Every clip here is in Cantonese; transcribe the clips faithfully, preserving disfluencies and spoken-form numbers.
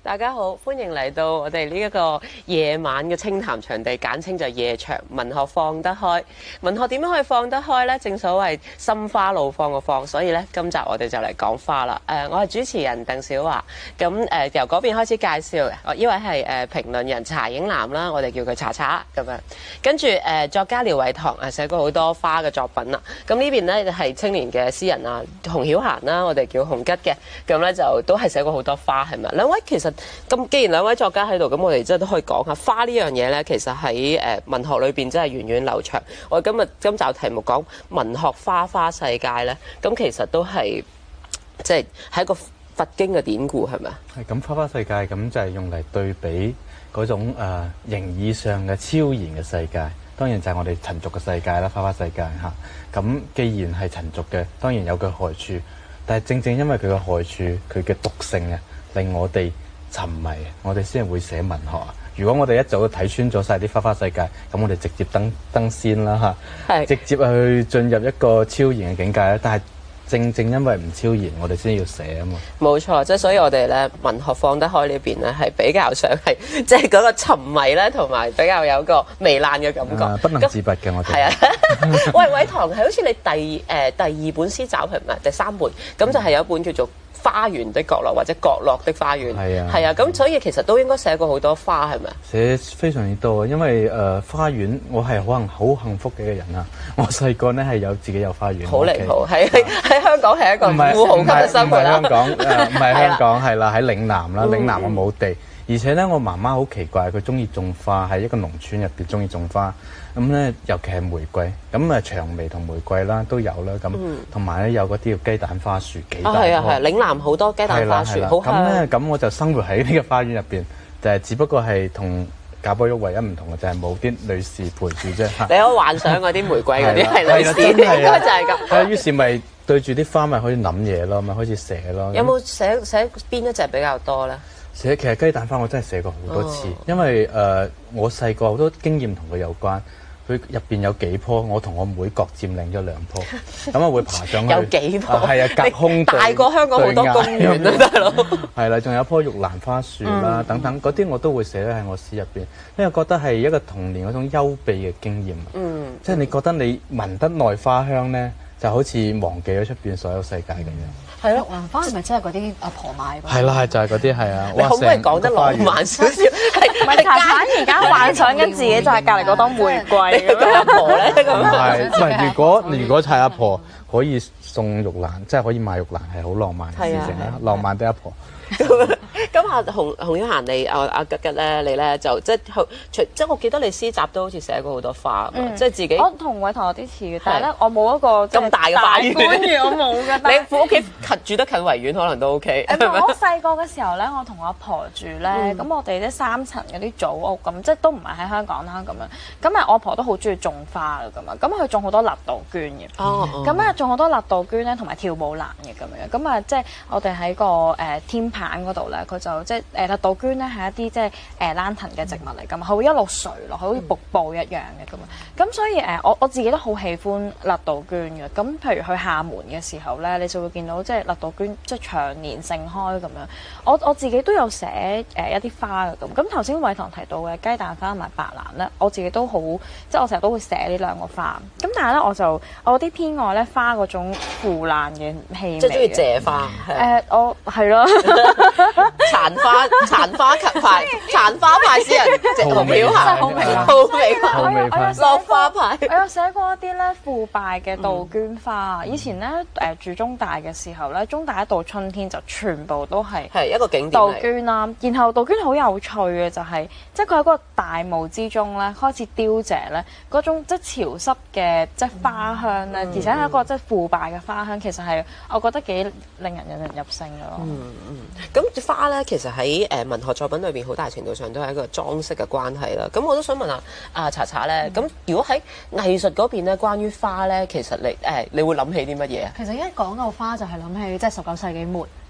大家好，歡迎嚟到我哋呢一個夜晚嘅清談場地，簡稱就夜場。文學放得開，文學點樣可以放得開呢？正所謂心花怒放個放，所以呢，今集我哋就嚟講花啦。誒、呃，我係主持人鄧小華，咁誒、呃、由嗰邊開始介紹。我呢位係誒評論人查影南啦，我哋叫佢查查咁樣。跟住誒、呃、作家廖偉棠誒寫過好多花嘅作品啦。咁呢邊呢，係青年嘅詩人啊，洪曉嫻啦，我哋叫洪吉嘅，咁呢，就都係寫過好多花係咪？兩位其實。咁既然兩位作家喺度，咁我哋真係都可以講下花呢樣嘢呢。其實喺誒文學裏邊真係源遠流長。我哋今日今集題目講文學花花世界呢，咁其實都係即係係一個佛經嘅典故，係咪啊？ 係咁，花花世界咁就係用嚟對比嗰種誒形而上嘅超然嘅世界，當然就係我哋塵俗嘅世界啦。花花世界嚇，咁既然係塵俗嘅，當然有佢害處，但係正正因為佢嘅害處，佢嘅毒性啊，令我哋沉迷，我哋先係會寫文學啊！如果我哋一早都睇穿咗晒啲花花世界，咁我哋直接登登仙啦嚇，直接去進入一個超然嘅境界咧。但係正正因為唔超然，我哋先要寫啊嘛。冇錯，即係所以我哋咧文學放得開呢邊咧，係比較上係即係嗰個沉迷咧，同埋比較有個糜爛嘅感覺， 啊、不能自拔嘅我哋。係啊， 喂，偉棠係好似你第誒、呃、第二本詩集係唔係第三本？咁就係有一本叫做花園的角落或者角落的花園，係啊，係啊，咁所以其實都應該寫過好多花，係咪啊？ 寫非常之多，因為誒、呃、花園，我係可能好幸福嘅一個人啊！我細個咧係有自己有花園， 好離譜，喺喺香港係一個富豪級嘅生活啦。 唔係香港，誒唔係香港係啦，喺嶺南啦，嶺南我冇地，而且咧我媽媽好奇怪，佢中意種花，喺一個農村入邊中意種花。咁咧，尤其係玫瑰，咁啊薔薇同玫瑰啦都有啦，咁同埋咧有嗰啲叫雞蛋花樹，幾大棵。 係啊係啊，嶺南好多雞蛋花樹，好香。 咁咧，咁我就生活喺呢個花園入邊，就係只不過係同賈寶玉唯一唔同嘅就係冇啲女士陪住啫。你可以幻想嗰啲玫瑰嗰啲係女士，應該就係咁。 係啊，於是咪對住啲花咪可以諗嘢咯，咪開始寫咯。 有冇寫寫邊一隻比較多咧？ 寫其實雞蛋花我真係寫過好多次，因為誒我細個好多經驗同佢有關。佢入邊有幾棵，我同我妹各佔領咗兩棵，咁啊會爬上去。 有幾棵？ 係啊，隔空大過香港好多公園啊，大佬。係啦，仲有一棵玉蘭花樹啦，等等嗰啲我都會寫喺我詩入邊，因為覺得係一個童年嗰種幽閉嘅經驗。嗯，即係你覺得你聞得耐花香咧，就好似忘記咗出邊所有世界咁樣。 係咯，玉蘭花係咪真係嗰啲阿婆買㗎？ 係啦，係就係嗰啲係啊。 你可唔可以講得浪漫少少？ 唔係茶茶而家幻想緊自己就係隔離嗰朵玫瑰咁阿婆咧咁。 唔係，唔係。如果如果係阿婆可以送玉蘭，即係可以買玉蘭，係好浪漫嘅事情啦。浪漫的阿婆。 咁阿洪洪曉嫻你阿阿吉吉咧，你咧就即係除即係我記得你詩集都好似寫過好多花，即係自己。 我同偉棠有啲似嘅，但係咧我冇一個咁大嘅花園。 我冇嘅。 你屋企近住得近維園，可能都 OK。 我細個嘅時候咧，我同我阿婆住咧，咁我哋啲三層嗰啲祖屋咁，即係都唔係喺香港啦咁樣。咁啊，我阿婆都好中意種花嘅咁啊，咁佢種好多簕杜鵑嘅。哦。咁啊，種好多簕杜鵑咧，同埋跳舞蘭嘅咁樣。咁啊，即係我哋喺個誒天棚嗰度咧，佢就即係誒簕杜鵑咧係一啲即係誒蘭藤嘅植物嚟㗎嘛，佢會一路垂落，好似瀑布一樣嘅咁啊。咁所以誒，我我自己都好喜歡簕杜鵑嘅。咁譬如去廈門嘅時候咧，你就會見到即係簕杜鵑即係長年盛開咁樣。我我自己都有寫誒一啲花嘅咁。咁頭先偉棠提到嘅雞蛋花同埋白蘭咧，我自己都好即係我成日都會寫呢兩個花。咁但係咧，我就我有啲偏愛咧花嗰種腐爛嘅氣味。 即係中意謝花。 誒，我係咯。 殘花殘花派殘花派詩人，洪曉嫻，好美好美派，落花派。 我有寫過一啲咧腐敗嘅杜鵑花。以前咧誒住中大嘅時候咧，中大一到春天就全部都係係一個景點杜鵑啦。然後杜鵑好有趣嘅就係，即係佢喺嗰個大霧之中咧開始凋謝咧，嗰種即係潮濕嘅即係花香咧，而且係一個即係腐敗嘅花香，其實係我覺得幾令人引人入勝嘅咯。 嗯嗯，咁花咧其實喺誒文學作品裏邊好大程度上都係一個裝飾嘅關係啦。咁我都想問下阿查查咧，咁、嗯、如果喺藝術嗰邊咧，關於花咧，其實你誒、呃、你會諗起啲乜嘢啊？ 其實一講到花就係諗起即係十九世紀末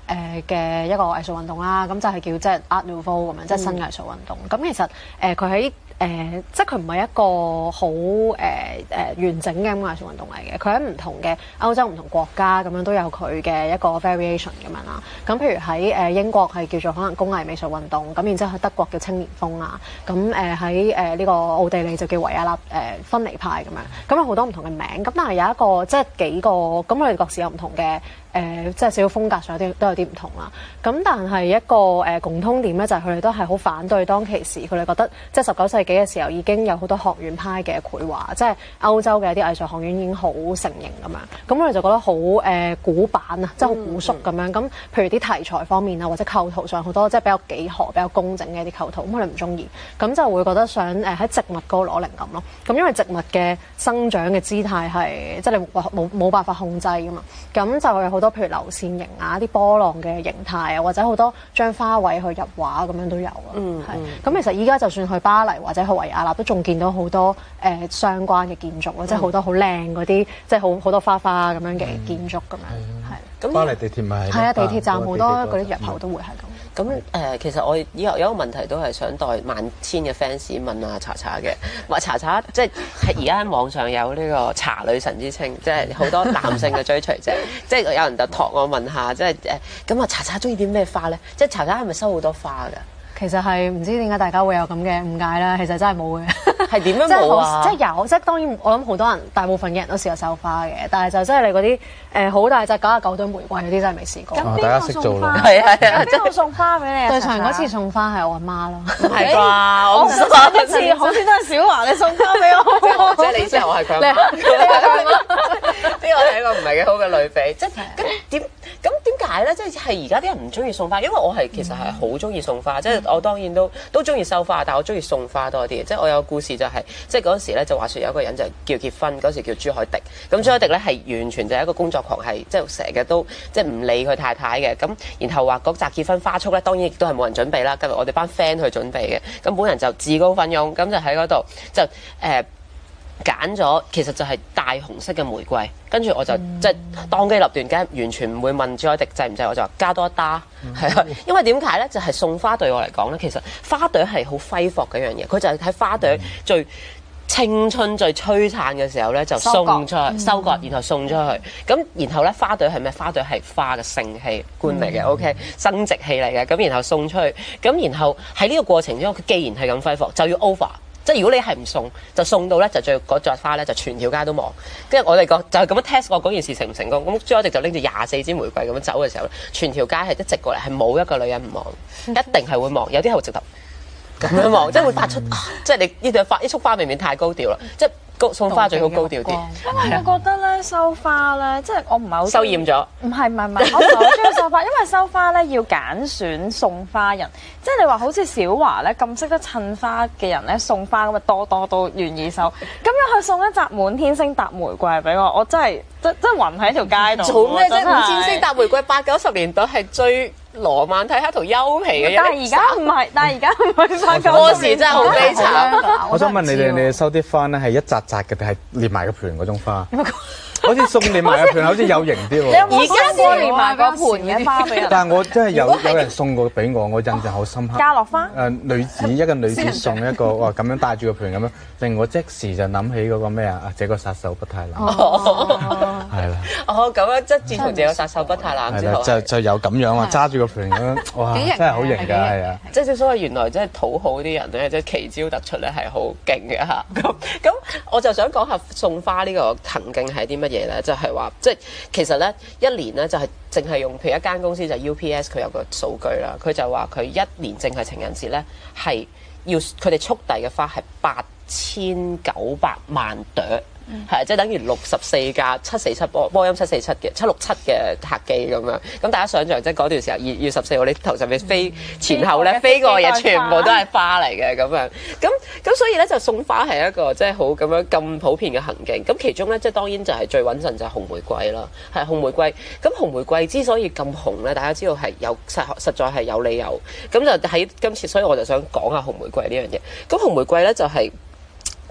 誒嘅一個藝術運動啦，咁就係叫即係 Art Nouveau 咁樣，即係新藝術運動。咁、嗯、其實誒佢喺誒即係佢唔係一個好誒誒完整嘅咁藝術運動嚟嘅，佢喺唔同嘅歐洲唔同國家咁樣都有佢嘅一個 variation 咁樣啦。咁譬如喺誒英國係叫做可能工藝美術運動，咁然之後喺德國叫青年風啊，咁誒喺誒呢個奧地利就叫維也納誒分離派咁樣，咁有好多唔同嘅名。咁但係有一個即係幾個，咁我哋各自有唔同嘅。誒、呃、即係少少風格上有啲都有啲唔同啦，咁但係一個誒、呃、共通點咧，就係佢哋都係好反對當其時，佢哋覺得即係十九世紀嘅時候已經有好多學院派嘅繪畫，即係歐洲嘅一啲藝術學院已經好成型咁樣，咁我哋就覺得好誒、呃、古板啊，即係好古縮咁樣。咁、嗯、譬如啲題材方面啊，或者構圖上好多即係比較幾何、比較工整嘅一啲構圖，咁我哋唔中意，咁就會覺得想誒喺植物嗰度攞靈感咯。咁因為植物嘅生長嘅姿態係即係你冇冇辦法控制噶嘛，咁就有好多譬如流線型啊、啲波浪嘅形態啊，或者好多將花卉去入畫咁樣都有咯。嗯，係。咁其實依家就算去巴黎或者去維也納，都仲見到好多誒、呃、相關嘅建築咯，嗯、即係好多好靚嗰啲，即係好好多花花咁樣嘅建築咁樣。係、嗯。咁巴黎地鐵咪係？係啊， 地鐵站好多嗰啲入口都會係咁。 咁誒、呃，其實我以後有一個問題都係想代萬千嘅 fans 問阿查查嘅，話查查即係而家喺網上有呢個茶女神之稱，即係好多男性嘅追隨者，即係有人就託我問下，即係誒咁啊查查中意啲咩花咧？即係查查係咪收好多花㗎？ 其實係唔知點解大家會有咁嘅誤解啦，其實真係冇嘅。 係點樣冇啊？ 即係有，即係當然我諗好多人大部分嘅人都試過收花嘅，但係就真係你嗰啲誒好大隻九十九朵玫瑰嗰啲真係未試過。 咁邊個送花？ 係啊係啊， 邊個送花俾你啊？ 對上嗰次送花係我阿媽咯。 係啩？ 我上一次好似都係小華你送花俾我。 即係你之後我係佢阿媽。呢個係一個唔係幾好嘅類比。即係咁點咁點解咧？即係係而家啲人唔中意送花，因為我係其實係好中意送花，即係我當然都都中意收花，但係我中意送花多啲。即係我有個故事就係、是，即係嗰陣時咧就話説有一個人就叫結婚，嗰時叫朱凱迪。咁朱凱迪咧係完全就係一個工作狂，係即係成日都即係唔理佢太太嘅。咁然後話嗰紮結婚花束咧，當然亦都係冇人準備啦。今日我哋班 friend 去準備嘅，咁本人就自告奮勇，咁就喺嗰度就誒揀咗，其實就係大紅色嘅玫瑰。跟住我就、嗯、即係當機立斷，梗係完全唔會問朱凱迪制唔制，我就話加多一打，係啊、嗯，因為點解咧？就係、是、送花對我嚟講咧，其實花朵係好揮霍嘅一樣嘢，佢就係喺花朵最青春最璀璨嘅時候咧，就送出去收割，然後送出去。咁然後咧，花朵係咩？花朵係花嘅性器官嚟嘅、嗯、，OK， 生殖器嚟嘅。咁然後送出去，咁然後喺呢個過程中，佢既然係咁揮霍，就要 over。即係如果你係唔送，就送到咧，就最嗰紮花咧，就全條街都望。跟住我哋個就係咁樣 test 過嗰件事成唔成功。咁朱凱迪就拎住廿四支玫瑰咁樣走嘅時候咧，全條街係一直過嚟，係冇一個女人唔望，一定係會望。有啲係會直頭咁樣望，即係會發出，即係你呢朵花呢束花未免太高調啦，即係。送花最好高調啲， 因為我覺得咧收花咧，即係我唔係好收厭咗。 唔係唔係唔係，我唔係好中意收花，因為收花咧要揀選送花人，即係你話好似小華咧咁識得襯花嘅人咧，送花咁啊多多都願意收。咁樣佢送一紮滿天星搭玫瑰俾我，我真係真真暈喺條街度。做咩啫？滿天星搭玫瑰八九十年代係最羅曼蒂克同優皮嘅，但係而家唔係，但係而家唔係八九嗰時真係好悲慘。 我想問你哋，你哋收啲花咧係一紮紮嘅定係連埋個盤嗰種花？好似送連埋個盤，好似有型啲喎。 而家先連埋個盤嘅花俾人。 但係我真係有有人送過俾我，我印象好深刻。 家樂花？ 誒女子一個女子送一個，哇咁樣帶住個盤咁樣，令我即時就諗起嗰個咩啊？這個殺手不太冷。係啦。 哦，咁樣即係自從這個殺手不太冷之後， 就就有咁樣啊，揸住個盤咁樣，哇！真係好型㗎，係啊！ 即係正所謂原來即係討好啲人咧，即係奇招突出咧係好勁嘅嚇。咁咁我就想講下送花呢個行徑係啲乜嘢咧？就係話即係其實咧一年咧就係淨係用譬如一間公司就係 U P S 佢有個數據啦，佢就話佢一年淨係情人節咧係要佢哋速遞嘅花係八千九百萬朵。係，即係等於六十四架七四七波波音七四七嘅七六七嘅客機咁樣。咁大家想象即係嗰段時候二月十四號，你頭上面飛前後咧飛過嘅嘢全部都係花嚟嘅咁樣。咁咁所以咧就送花係一個即係好咁樣咁普遍嘅行徑。咁其中咧即係當然就係最穩陣就係紅玫瑰啦。係紅玫瑰。咁紅玫瑰之所以咁紅咧，大家知道係有實實在係有理由。咁就喺今次，所以我就想講下紅玫瑰呢樣嘢。咁紅玫瑰咧就係、是。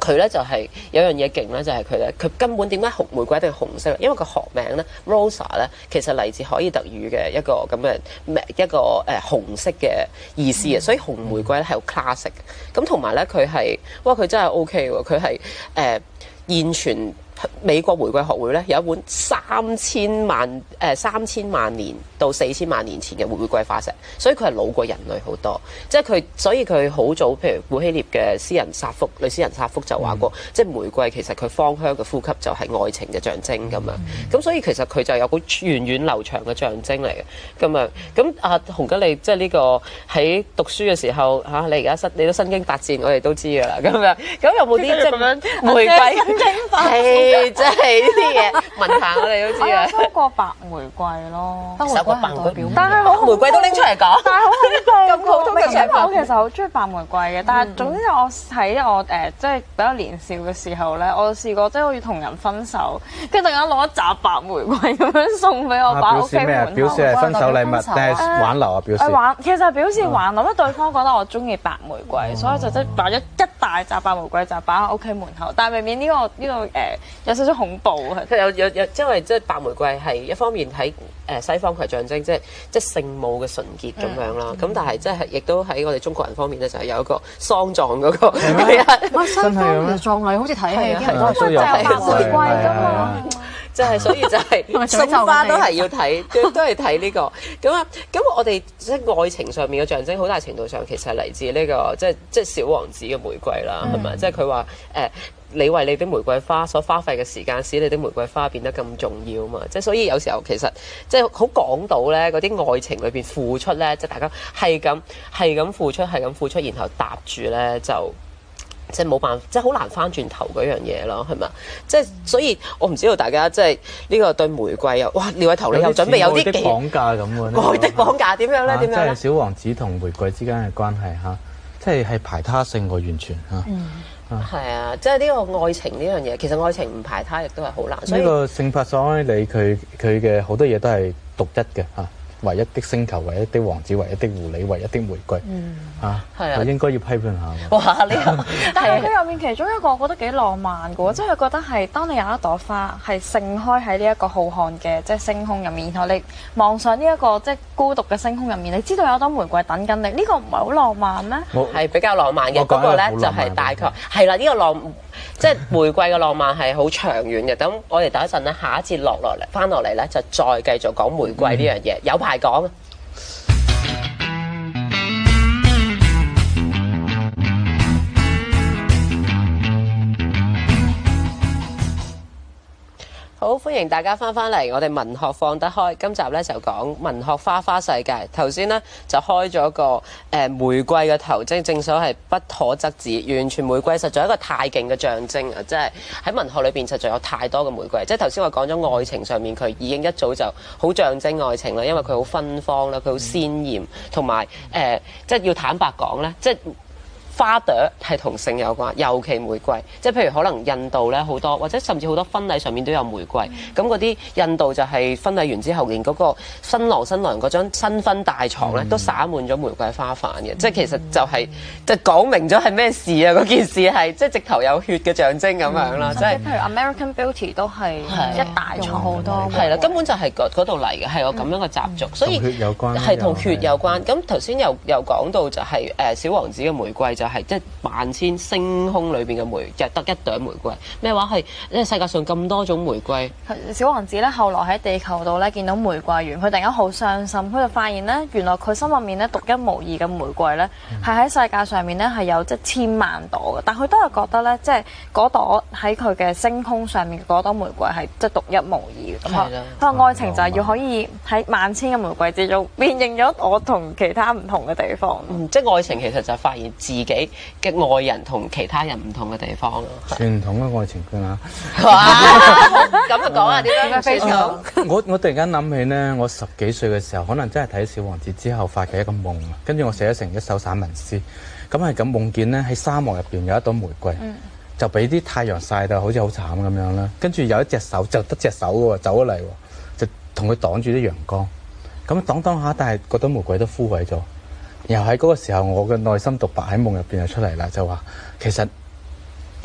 佢咧就係、是、有樣嘢勁咧，就係佢咧，佢根本點解紅玫瑰一定係紅色咧？因為個學名咧 Rosa 咧，其實嚟自凱爾特語嘅一個咁嘅一個誒、呃、紅色嘅意思啊，所以紅玫瑰咧係好 classic。咁同埋咧，佢係哇，佢真係 OK 喎，佢係誒現存。美國玫瑰學會咧有一本三千萬誒、呃、三千萬年到四千萬年前嘅玫瑰化石，所以佢係老過人類好多。即係佢，所以佢好早，譬如古希臘嘅詩人薩福，女詩人薩福就話過，嗯、即係玫瑰其實佢芳香嘅呼吸就係愛情嘅象徵咁樣。咁、嗯、所以其實佢就有個源遠流長嘅象徵嚟嘅咁樣。咁阿洪吉利即係呢個喺讀書嘅時候嚇、啊，你而家身你都身經百戰，我哋都知㗎啦。咁樣咁有冇啲即係玫瑰？即係呢啲嘢，問下我哋都知啊。 我收過白玫瑰咯， 收過白玫瑰， 但係好玫瑰都拎出嚟講， 但係好恐怖。 咁普通嘅嘢， 我其實好中意白玫瑰嘅，但係總之我喺我誒即係比較年少嘅時候咧，我試過即係好似同人分手，跟住突然間攞一紮白玫瑰咁樣送俾我，擺喺屋企門口。 表示係分手禮物定係挽留啊？表示挽，其實係表示挽留，因為對方覺得我中意白玫瑰，所以就即係擺咗一大紮白玫瑰就擺喺屋企門口。但係明明呢個呢個誒。有少少恐怖啊！ 佢有有有，因為即係白玫瑰係一方面喺誒西方佢係象徵，即係即係聖母嘅純潔咁樣啦。咁、嗯、但係即係亦都喺我哋中國人方面咧，就係有一個喪葬嗰個。係啊， 西方嘅葬禮好似睇戲啲人都係白玫瑰㗎嘛。 即係所以就係送花都係要睇，都係睇呢個咁啊。咁我哋即係愛情上面嘅象徵，好大程度上其實係嚟自呢、這個即係即係小王子嘅玫瑰啦，係咪、嗯？即係佢話誒。你為你的玫瑰花所花費嘅時間，使你的玫瑰花變得咁重要嘛？即係所以有時候其實即係好講到咧，嗰啲愛情裏邊付出咧，即係大家係咁係咁付出，係咁付出，然後搭住咧就即係冇辦法，即係好難翻轉頭嗰樣嘢咯，係咪？即係所以我唔知道大家即係呢個對玫瑰又哇，廖偉頭你又準備有啲綁架咁喎？ 愛的綁架點樣咧？點樣咧？ 即係小王子同玫瑰之間嘅關係嚇，即係係排他性喎，完全嚇。嗯係啊，即係呢個愛情呢樣嘢，其實愛情唔排他亦都係好難。所以呢個聖帕索埃里佢佢嘅好多嘢都係獨一嘅嚇。唯一的星球，唯一的王子，唯一的狐狸，唯一的玫瑰，嗯啊，係啊，應該要批判下。 哇！呢個， 但係佢入面其中一個，我覺得幾浪漫嘅喎，即係覺得係當你有一朵花係盛開喺呢一個浩瀚嘅即係星空入面，然後你望上呢一個即係孤獨嘅星空入面，你知道有朵玫瑰等緊你，呢個唔係好浪漫咩？ 係比較浪漫嘅，不過咧就係大概係啦，呢個浪即係玫瑰嘅浪漫係好長遠嘅。咁我哋等一陣咧，下一節落落嚟翻落嚟咧，就再繼續講玫瑰呢樣嘢，有排講。好，歡迎大家翻返嚟，我哋文學放得開。今集咧就講文學花花世界。頭先咧就開咗個誒、呃、玫瑰嘅頭，即係正所謂不可則止，完全玫瑰實在一個太勁嘅象徵啊！即係喺文學裏邊實在有太多嘅玫瑰。即係頭先我講咗愛情上面，佢已經一早就好象徵愛情啦，因為佢好芬芳啦，佢好鮮豔，同埋誒即係要坦白講咧，即係。花朵係同性有關，尤其玫瑰，即係譬如可能印度咧好多，或者甚至好多婚禮上面都有玫瑰。咁嗰啲印度就係婚禮完之後，連嗰個新郎新娘嗰張新婚大床咧，都灑滿咗玫瑰花瓣嘅。嗯、即係其實就係、是、就講明咗係咩事啊？嗰件事係即係直頭有血嘅象徵咁樣啦。即係、嗯、 譬如 American Beauty 都係一大床好多。 係啦，根本就係嗰度嚟嘅，係有咁樣嘅習俗，嗯、所以係同血有關。咁頭先又又講到就係、是、誒、呃、小王子嘅玫瑰就係即係萬千星空裏邊嘅玫，就得一朵玫瑰。咩話係？因為世界上咁多種玫瑰。 小王子咧，後來喺地球度咧見到玫瑰園，佢突然間好傷心，佢就發現咧，原來佢心入面咧獨一無二嘅玫瑰咧，係喺、嗯、世界上面咧係有即係千萬朵嘅。但佢都係覺得咧，即係嗰朵喺佢嘅星空上面嗰朵玫瑰係即係獨一無二嘅。咁啊，佢話愛情就係要可以喺萬千嘅玫瑰之中辨認咗我同其他唔同嘅地方。 嗯，即係愛情其實就係發現自己嘅愛人同其他人唔同嘅地方咯， 傳統嘅愛情觀啊！ 咁就講下點樣傳統。 我我突然間諗起咧，我十幾歲嘅時候，可能真係睇《小王子》之後發嘅一個夢啊，跟住我寫咗成一首散文詩。咁係咁夢見咧，喺沙漠入邊有一朵玫瑰，嗯、就俾啲太陽曬到好似好慘咁樣啦。跟住有一隻手就得隻手嘅喎，走咗嚟喎，就同佢擋住啲陽光。咁擋擋下，但係嗰朵玫瑰都枯萎咗。然後喺嗰個時候，我嘅內心獨白喺夢入邊就出嚟啦，就話其實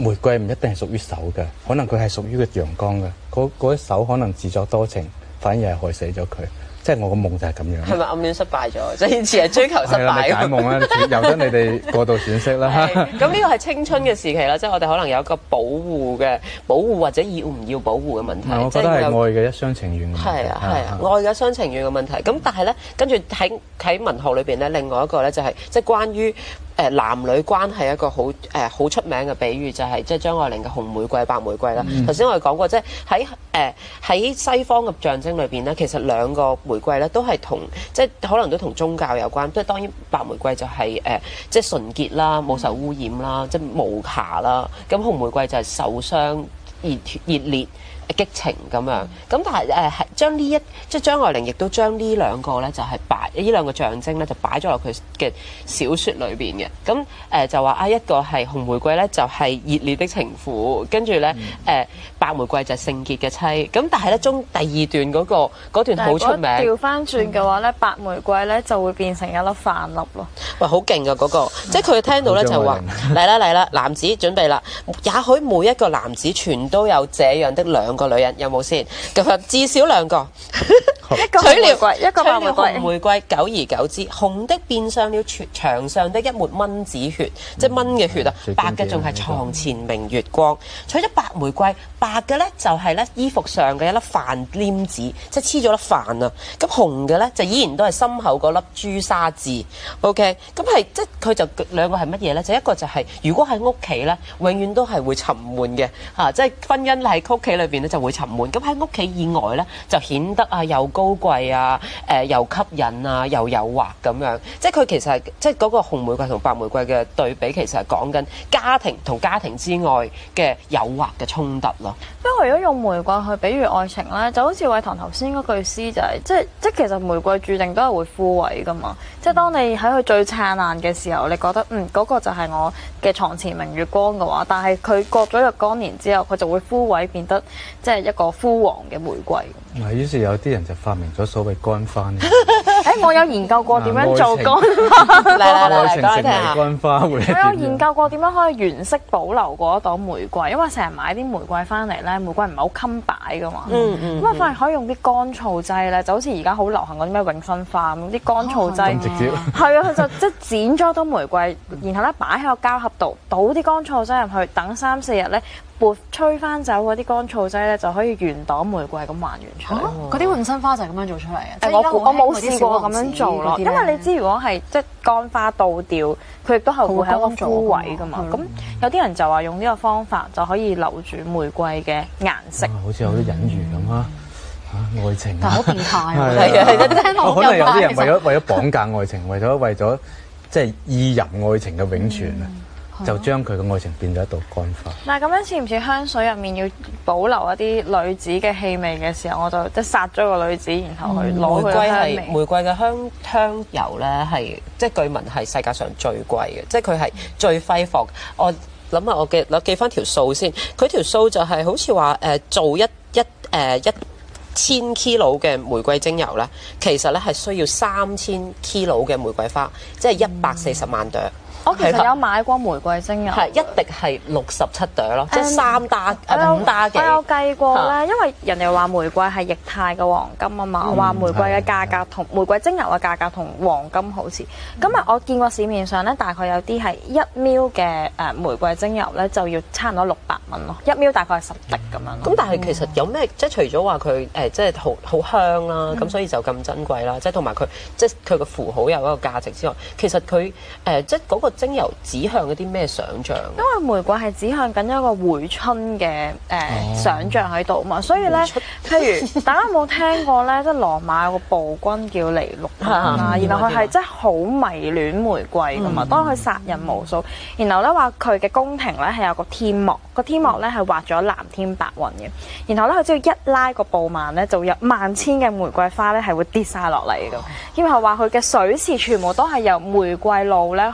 玫瑰唔一定係屬於手嘅，可能佢係屬於個陽光嘅。嗰嗰一手可能自作多情，反而係害死咗佢。即係我個夢就係咁樣。 係咪暗戀失敗咗？即係以前係追求失敗。 係啦，咪解夢啦，由得你哋過度詮釋啦。 咁呢個係青春嘅時期啦，即係我哋可能有一個保護嘅保護或者要唔要保護嘅問題。 我覺得係愛嘅一廂情願嘅問題。 係啊係啊，愛嘅一廂情願嘅問題。咁但係咧，跟住喺喺文學裏邊咧，另外一個咧就係即係關於誒男女關係一個好誒好出名嘅比喻，就係即係張愛玲嘅紅玫瑰、白玫瑰啦。頭先、嗯、我哋講過，即係喺誒喺西方嘅象徵裏邊咧，其實兩個玫瑰咧都係同即係可能都同宗教有關。即係當然白玫瑰就係、是、誒、呃、即係純潔啦，冇受污染啦，即係無瑕啦。咁紅玫瑰就係受傷、熱熱烈。激情咁樣，咁但係誒係將呢一即係張愛玲亦都將呢兩個咧就係擺呢兩個象徵咧就擺咗落佢嘅小説裏邊嘅。咁誒、呃、就話啊一個係紅玫瑰咧就係熱烈的情婦，跟住咧誒白玫瑰就係聖潔嘅妻。咁但係咧中第二段嗰、嗰個嗰段好出名。 調翻轉嘅話咧，白玫瑰咧就會變成一粒飯粒咯。 喂，好勁啊嗰個！即係佢聽到咧就話嚟啦嚟啦，男子準備啦。也許每一個男子全都有這樣的兩個女人，有冇先？咁至少兩個。 一個紅玫瑰，一個白玫瑰。 紅玫瑰，久而久之，紅的變上了牆上的一抹蚊子血，即係蚊嘅血啊！白嘅仲係床前明月光。除咗白玫瑰，白嘅咧就係咧衣服上嘅一粒飯黏子，即係黐咗粒飯啊！咁紅嘅咧就依然都係心口嗰粒朱砂痣。OK， 咁係即係佢就兩個係乜嘢咧？就一個就係、是、如果喺屋企咧，永遠都係會沉悶嘅嚇，即係婚姻喺屋企裏邊咧就會沉悶。咁喺屋企以外咧，就顯得啊又高貴啊，誒、呃、又吸引啊，又誘惑咁樣。即係佢其實係即係嗰個紅玫瑰同白玫瑰嘅對比，其實係講緊家庭同家庭之外嘅誘惑嘅衝突咯。 不過如果用玫瑰去比喻愛情咧，就好似偉棠頭先嗰句詩就係、是，即係即係其實玫瑰注定都係會枯萎噶嘛。即係當你喺佢最燦爛嘅時候，你覺得嗯嗰、那個就係我嘅床前明月光嘅話，但係佢過咗若干年之後，佢就會枯萎變得即係一個枯黃嘅玫瑰。 嗱，於是有啲人就發明咗所謂乾花。誒、 欸，我有研究過點樣做乾花。嚟嚟嚟， 愛情成為乾花會。 我有研究過點樣可以原色保留嗰一朵玫瑰，因為成日買啲玫瑰翻嚟咧，玫瑰唔係好襟擺噶嘛。嗯嗯。咁啊，反而可以用啲乾燥劑咧，就好似而家好流行嗰啲咩永生花咁，啲乾燥劑。 直接。 係啊，佢就即係剪咗朵玫瑰，然後咧擺喺個膠盒度，倒啲乾燥劑入去，等三四日咧。撥吹翻走嗰啲乾燥劑咧，就可以原朵玫瑰咁還原出嚟。 嗰啲永生花就係咁樣做出嚟嘅。 即係我我冇試過咁樣做咯，因為你知如果係即係乾花倒掉，佢亦都係會係一個枯萎噶嘛。咁有啲人就話用呢個方法就可以留住玫瑰嘅顏色。 好似有啲隱喻咁啊！嚇愛情， 但係好變態喎。 係啊，聽落可能有啲人為咗為咗綁架愛情，為咗為咗即係意淫愛情嘅永存啊！就將佢嘅愛情變咗一道乾花。 但係咁樣似唔似香水入面要保留一啲女子嘅氣味嘅時候，我就即係殺咗個女子，然後去攞佢嘅香味。 玫瑰嘅香香油咧係即係據聞係世界上最貴嘅，即係佢係最揮霍。我諗下我記攞記翻條數先，佢條數就係好似話誒做一一誒、呃、一千 kilo 嘅玫瑰精油咧，其實咧係需要三千 kilo 嘅玫瑰花，即係一百四十萬朵。 我其實有買過玫瑰精油， 係一滴係六十七朵咯，即係三打誒五打幾。我有計過咧，因為人哋話玫瑰係液態嘅黃金啊嘛，話玫瑰嘅價格同玫瑰精油嘅價格同黃金好似。咁啊，我見過市面上咧，大概有啲係一 ml 嘅誒玫瑰精油咧，就要差唔多六百蚊咯，一 ml 大概係十滴咁樣。 咁但係其實有咩即係除咗話佢誒即係好好香啦，咁所以就咁珍貴啦，即係同埋佢即係佢個符號有一個價值之外，其實佢誒即係嗰個精油指向一啲咩想像？ 因為玫瑰係指向緊一個回春嘅誒、呃 oh. 想像喺度嘛，所以咧，譬如大家有冇聽過咧？即係羅馬有個暴君叫尼祿啦，然後佢係真係好迷戀玫瑰噶嘛，當佢殺人無數，然後咧話佢嘅宮廷咧係有個天幕，個天幕咧係畫咗藍天白雲嘅，然後咧佢只要一拉個布幔咧，就會有萬千嘅玫瑰花咧係會跌晒落嚟嘅，然後話佢嘅水池全部都係由玫瑰露咧去。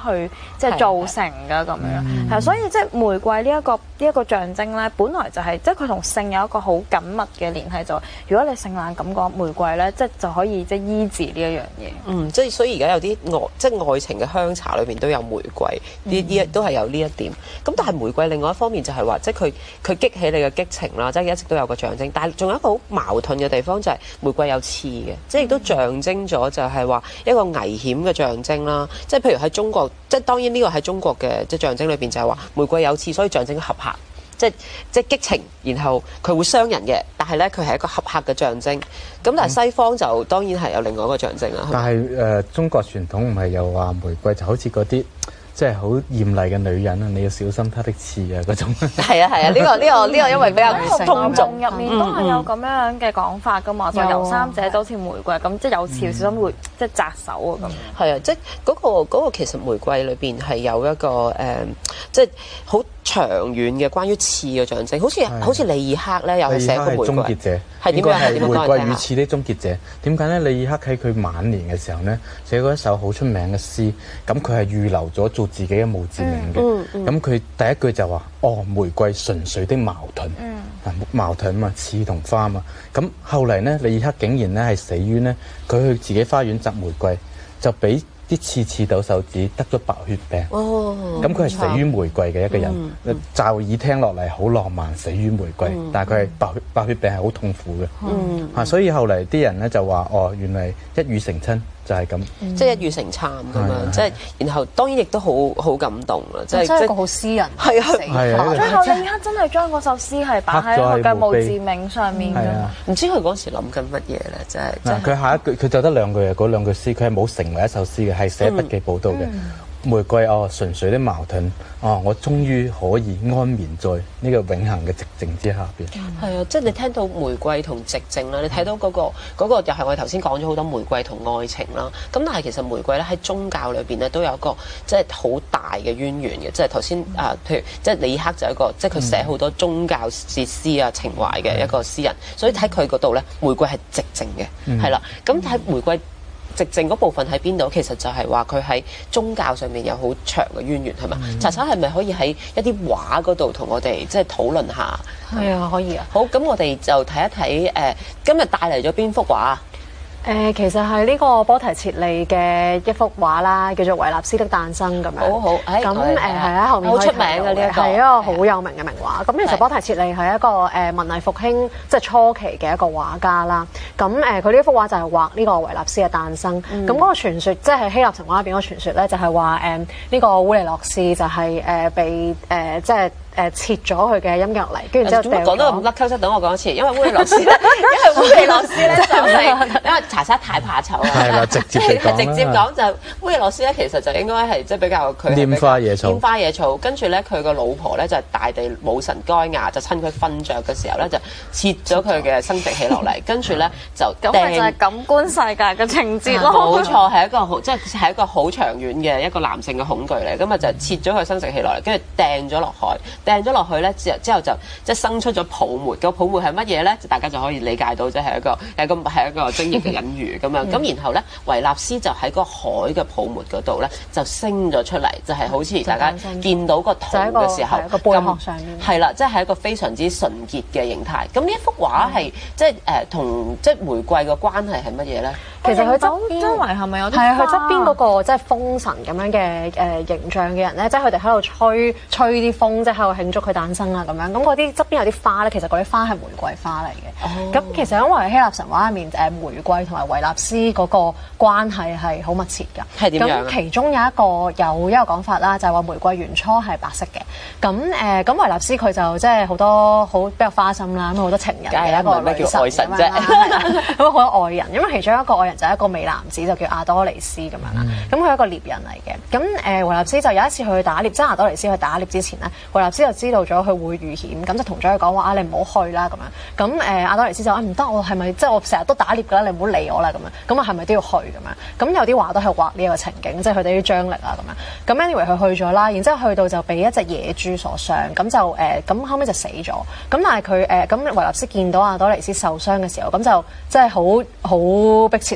即係造成㗎咁樣。係，所以即係玫瑰呢一個呢一個象徵咧，本來就係即係佢同性有一個好緊密嘅聯繫，就如果你性冷感覺玫瑰咧，即係就可以即係醫治呢一樣嘢。 嗯，即係所以而家有啲愛即係愛情嘅香茶裏邊都有玫瑰，呢呢都係有呢一點。咁但係玫瑰另外一方面就係話，即係佢佢激起你嘅激情啦，即係一直都有個象徵。但係仲有一個好矛盾嘅地方就係玫瑰有刺嘅，即係亦都象徵咗就係話一個危險嘅象徵啦。即係譬如喺中國，即係當然呢個喺中國嘅即係象徵裏邊就係話玫瑰有刺，所以象徵合拍。即係即係激情，然後佢會傷人嘅，但係咧佢係一個合拍嘅象徵。咁但係西方就當然係有另外一個象徵啦。 但係誒、呃、中國傳統唔係又話玫瑰就好似嗰啲即係好豔麗嘅女人啊，你要小心她的刺啊嗰種。係啊係啊，呢、呢個呢、呢個呢、呢個因為比較通俗入面都係有咁樣嘅講法噶嘛，就遊三者就好似玫瑰咁，即係有刺小心會即係扎手啊咁。 係啊，即係嗰個嗰個其實玫瑰裏邊係有一個誒，即係好長遠嘅關於刺嘅象徵，好似好似里爾克咧，有寫過玫瑰。 終結者係點樣啊？點樣玫瑰與刺的終結者。點解咧？里爾克喺佢晚年嘅時候咧，寫過一首好出名嘅詩，咁佢係預留咗做自己嘅墓誌銘嘅。咁佢、嗯嗯、第一句就話：哦，玫瑰純粹的矛盾。嗯、矛盾嘛，刺同花嘛。咁後嚟咧，里爾克竟然咧係死於咧，佢去自己花園摘玫瑰，就俾啲刺刺到手指，得咗白血病。哦，咁佢係死於玫瑰嘅一個人。嗯、驟耳聽落嚟好浪漫，死於玫瑰，嗯、但係佢係白血白血病係好痛苦嘅。嗯，嚇、啊，所以後嚟啲人咧就話：哦，原來一語成親。就係咁， 嗯、即係一語成讖咁樣，即係然後當然亦都好好感動啦，即係即係一個好私人係啊， 最後李克真係將嗰首詩係擺喺佢嘅墓誌銘上面嘅， 唔知佢嗰時諗緊乜嘢咧？真係， 佢下一句佢就得兩句嘅，嗰兩句詩佢係冇成為一首詩嘅，係寫筆記報道嘅。嗯嗯玫瑰哦，純粹的矛盾哦，我終於可以安眠在呢個永恆嘅寂靜之下邊。 係啊，即係你聽到玫瑰同寂靜啦，你睇到嗰、嗰個嗰、嗰個又係我哋頭先講咗好多玫瑰同愛情啦。咁但係其實玫瑰咧喺宗教裏邊咧都有一個即係好大嘅淵源嘅，即係頭先啊，譬如即係里克就係一個即係佢寫好多宗教哲思啊情懷嘅一個詩人，所以喺佢嗰度咧玫瑰係寂靜嘅，係啦、嗯。咁喺玫瑰寂靜嗰部分喺邊度？其實就係話佢喺宗教上面有好長嘅淵源，係嘛？查查係咪可以喺一啲畫嗰度同我哋即係討論下？ 係啊，可以啊。 好，咁我哋就睇一睇誒、呃，今日帶嚟咗邊幅畫？ 誒、呃，其實係呢個波提切利嘅一幅畫啦，叫做《維納斯的誕生》咁樣。 好好，咁誒係喺後面好出名嘅呢一個， 係一個好有名嘅名畫。咁其實波提切利係一個誒文藝復興即係初期嘅一個畫家啦。咁誒佢呢一幅畫就係畫呢個維納斯嘅誕生。咁嗰、嗯、個傳說即係希臘神話入邊嗰個傳說咧，就係話誒呢個烏尼諾斯就係誒被誒、呃、即係。誒切咗佢嘅音樂嚟，跟住之後掉咗。 講得咁甩溝，等我講一次，因為烏尼諾斯咧，因為烏尼諾斯咧就係因為查查太怕醜啦。係啦， 直接嚟講直接講就烏尼諾斯咧，其實就應該係即係比較佢拈花惹草。 拈花惹草，跟住咧佢個老婆咧就係大地母神該亞，就趁佢瞓着嘅時候咧就切咗佢嘅生殖器落嚟，跟住咧就咁咪就係感官世界嘅情節咯。 冇錯，係一個好即係係一個好長遠嘅一個男性嘅恐懼嚟，咁啊就切咗佢生殖器落嚟，跟住掟咗落海。掟咗落去咧，之後之後就即係生出咗泡沫。個泡沫係乜嘢咧？就大家就可以理解到，即係一個係一個係一個精液嘅隱喻咁樣。咁然後咧，維納斯就喺個海嘅泡沫嗰度咧，就升咗出嚟，就係、是、好似大家見到個圖嘅時候咁。 係啦，即係、就是、一個非常之純潔嘅形態。咁呢一幅畫係、嗯、即係誒同即係玫瑰嘅關係係乜嘢咧？ 其實佢側邊周圍係咪有啲係啊？佢側邊嗰個即係風神咁樣嘅誒形象嘅人咧，即係佢哋喺度吹吹啲風，即係喺度慶祝佢誕生啊咁樣。咁嗰啲側邊有啲花咧，其實嗰啲花係玫瑰花嚟嘅。咁、哦、其實因為希臘神話入面誒玫瑰同埋維納斯嗰個關係係好密切㗎。 係點樣？ 咁其中有一個有一個講法啦，就係話玫瑰原初係白色嘅。咁誒咁維納斯佢就即係好多好比較花心啦，咁好多情人嘅一個女神愛神啫。 咁好多愛人，因為其中一個愛人就係一個美男子，就叫阿多尼斯咁樣啦。咁佢係一個獵人嚟嘅。咁誒維納斯就有一次去打獵，即係阿多尼斯去打獵之前咧，維納斯就知道咗佢會遇險，咁就同咗佢講話啊，你唔好去啦咁樣。咁誒阿多尼斯就話唔得，我係咪即係我成日都打獵㗎啦？你唔好理我啦咁樣。咁啊係咪都要去咁樣？咁有啲畫都係畫呢一個情景，即係佢哋啲張力啊咁樣。咁 anyway 佢去咗啦，然之後去到就被一隻野豬所傷，咁就誒咁、呃、後尾就死咗。咁但係佢誒咁維納斯見到阿多尼斯受傷嘅時候，咁就即係好好迫切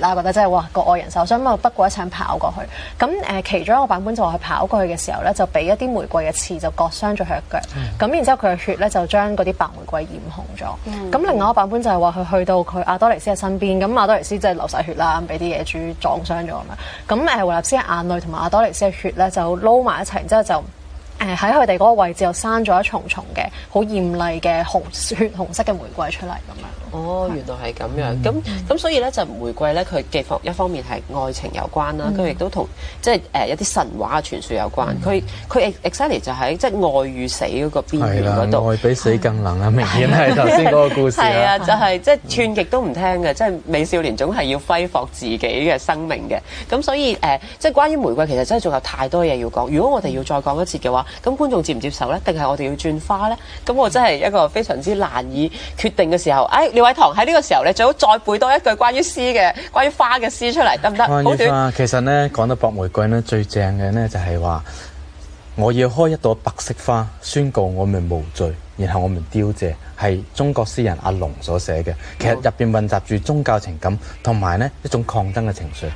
啦，覺得真係哇國外人受傷，咁啊不過一齊跑過去。咁誒、呃、其中一個版本就話佢跑過去嘅時候咧，就俾一啲玫瑰嘅刺就割傷咗佢嘅腳，咁、嗯、然之後佢嘅血咧就將嗰啲白玫瑰染紅咗。咁、嗯、另外一個版本就係話佢去到佢阿多尼斯嘅身邊，咁阿多尼斯即係流晒血啦，俾啲野豬撞傷咗咁樣。咁誒維納斯嘅眼淚同埋阿多尼斯嘅血咧就撈埋一齊，然之後就。誒喺佢哋嗰個位置又生咗一重重嘅好豔麗嘅紅血紅色嘅玫瑰出嚟咁樣。 哦，原來係咁樣。咁咁、嗯、所以咧就玫瑰咧，佢嘅一方面係愛情有關啦，佢亦都同即係誒一啲神話嘅傳說有關。佢佢 exactly 就喺即係愛與死嗰個邊緣嗰度。 愛比死更冷啊！明顯係頭先嗰個故事啦。係啊， 就係即係串極都唔聽嘅，即係美少年總係要揮霍自己嘅生命嘅。咁所以誒、呃，即係關於玫瑰其實真係仲有太多嘢要講。如果我哋要再講一次嘅話，咁觀眾接唔接受咧？定係我哋要轉花咧？咁我真係一個非常之難以決定嘅時候。誒，廖偉棠喺呢個時候，你最好再背多一句關於詩嘅、關於花嘅詩出嚟，得唔得？ 關於花，其實咧講到博玫瑰咧，最正嘅咧就係話，我要開一朵白色花，宣告我們無罪，然後我們凋謝，係中國詩人阿龍所寫嘅。其實入邊混雜住宗教情感，同埋呢一種抗爭嘅情緒。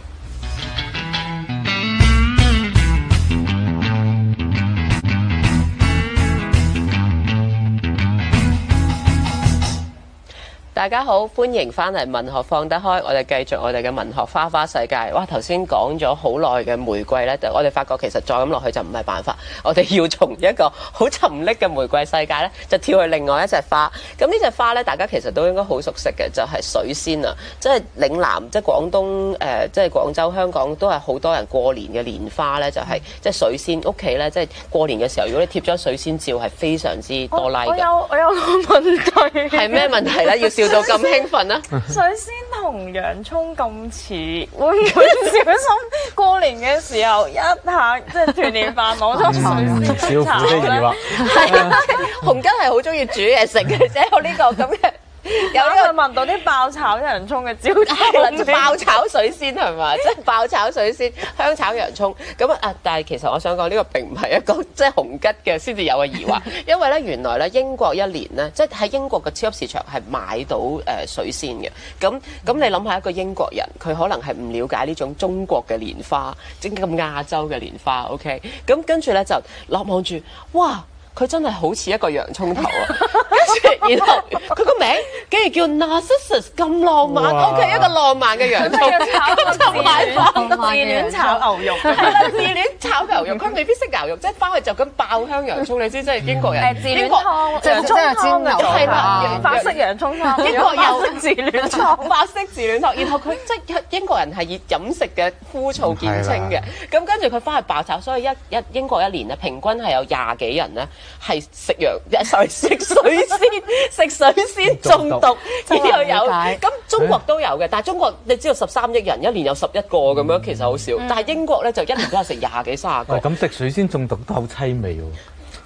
大家好，歡迎翻嚟文學放得開，我哋繼續我哋嘅文學花花世界。哇，頭先講咗好耐嘅玫瑰呢，我哋發覺其實再咁落去就唔係辦法，我哋要從一個好沉溺嘅玫瑰世界呢，就跳去另外一隻花。咁呢隻花呢，大家其實都應該好熟悉嘅，就係、是、水仙啊，即係嶺南，即係廣東誒、呃，即係廣州、香港都係好多人過年嘅年花呢，就係、是、即係水仙。屋企呢，即係過年嘅時候，如果你貼咗水仙照，係非常之多 like 嘅。 我有我有個問題， 係咩問題呢？要笑到咁興奮啊！ 水仙同洋葱咁似，會唔會小心過年嘅時候一下即係團年飯攞咗水仙炒咧？ 係啊，洪吉係好中意煮嘢食嘅，即係有呢個咁嘅。有呢個聞到啲爆炒洋葱嘅焦香，爆炒水仙係嘛？即係爆炒水仙、香炒洋葱咁啊！但係其實我想講呢個並唔係一個即係洪吉嘅先至有嘅疑惑，因為咧原來咧英國一年咧即係喺英國嘅超級市場係買到誒水仙嘅。咁咁你諗下一個英國人，佢可能係唔了解呢種中國嘅蓮花，即係咁亞洲嘅蓮花。OK，咁跟住咧就落望住，哇！佢真係好似一個洋葱頭啊！跟住，然後佢個名竟然叫 Narcissus， 咁浪漫。O K， 一個浪漫嘅洋葱，咁就買翻自戀炒牛肉。係啦，自戀炒牛肉，佢未必識牛肉，即係翻去就咁爆香洋葱。你知即係英國人誒自戀湯，即係即係煎牛係啦，法式洋葱湯。英國有自戀湯， 法式自戀湯。然後佢即係英國人係以飲食嘅枯燥見稱嘅。咁跟住佢翻去爆炒，所以一一英國一年咧平均係有廿幾人咧。係食羊，sorry 食水仙，食水仙中毒，然後有咁中國都有嘅，但係中國你知道十三億人，一年有十一個咁樣，其實好少。但係英國咧就一年都係食廿幾三十個。 咁食水仙中毒都好凄美喎。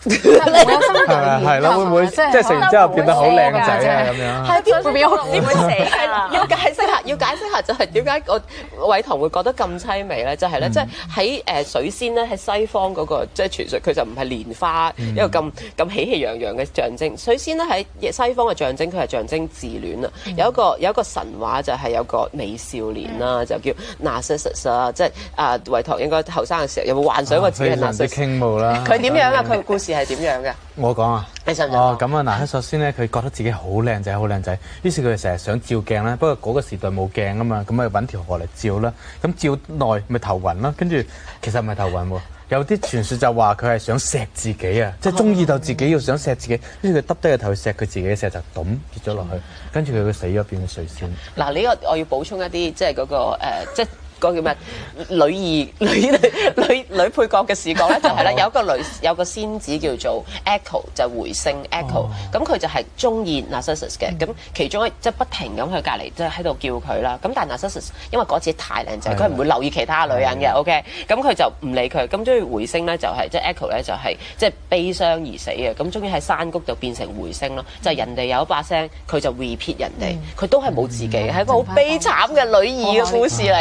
係啦，會唔會即係食完之後變得好靚仔啊？咁樣係點會變好點會死？係啦，要解釋下，要解釋下就係點解我偉棠會覺得咁凄美咧？就係咧，即係喺誒水仙咧喺西方嗰個即係傳說，佢就唔係蓮花一個咁咁喜氣洋洋嘅象徵。水仙咧喺西方嘅象徵，佢係象徵自戀啊。有一個有一個神話就係有個美少年啦，就叫 Narcissus 啊，即係啊偉棠應該後生嘅時候有冇幻想過自己係 Narcissus？ 傾慕啦。 佢點樣啊？佢故事係點樣嘅？ 我講啊， 你信唔信？ 哦，咁啊，嗱，首先咧，佢覺得自己好靚仔，好靚仔，於是佢成日想照鏡啦。不過嗰個時代冇鏡啊嘛，咁啊揾條河嚟照啦。咁照耐咪頭暈啦，跟住其實唔係頭暈喎，有啲傳說就話佢係想錫自己啊，即係中意到自己要想錫自己，於是佢耷低個頭去錫佢自己嘅時候就咚跌咗落去，跟住佢佢死咗變咗水仙。 嗱，呢個我要補充一啲，即係嗰個誒，即係。嗰個叫咩？女二女女女配角嘅視角咧，就係咧有一個女有個仙子叫做 Echo， 就回聲 Echo。咁佢就係中意 Narcissus 嘅。咁其中即係不停咁去隔離，即係喺度叫佢啦。咁但係 Narcissus 因為嗰次太靚仔，佢唔會留意其他女人嘅。OK，咁佢就唔理佢。咁終於回聲咧，就係即係 Echo 咧，就係即係悲傷而死嘅。咁終於喺山谷度變成回聲咯。就係人哋有一把聲，佢就 repeat 人哋，佢都係冇自己，係一個好悲慘嘅女二嘅故事嚟嘅。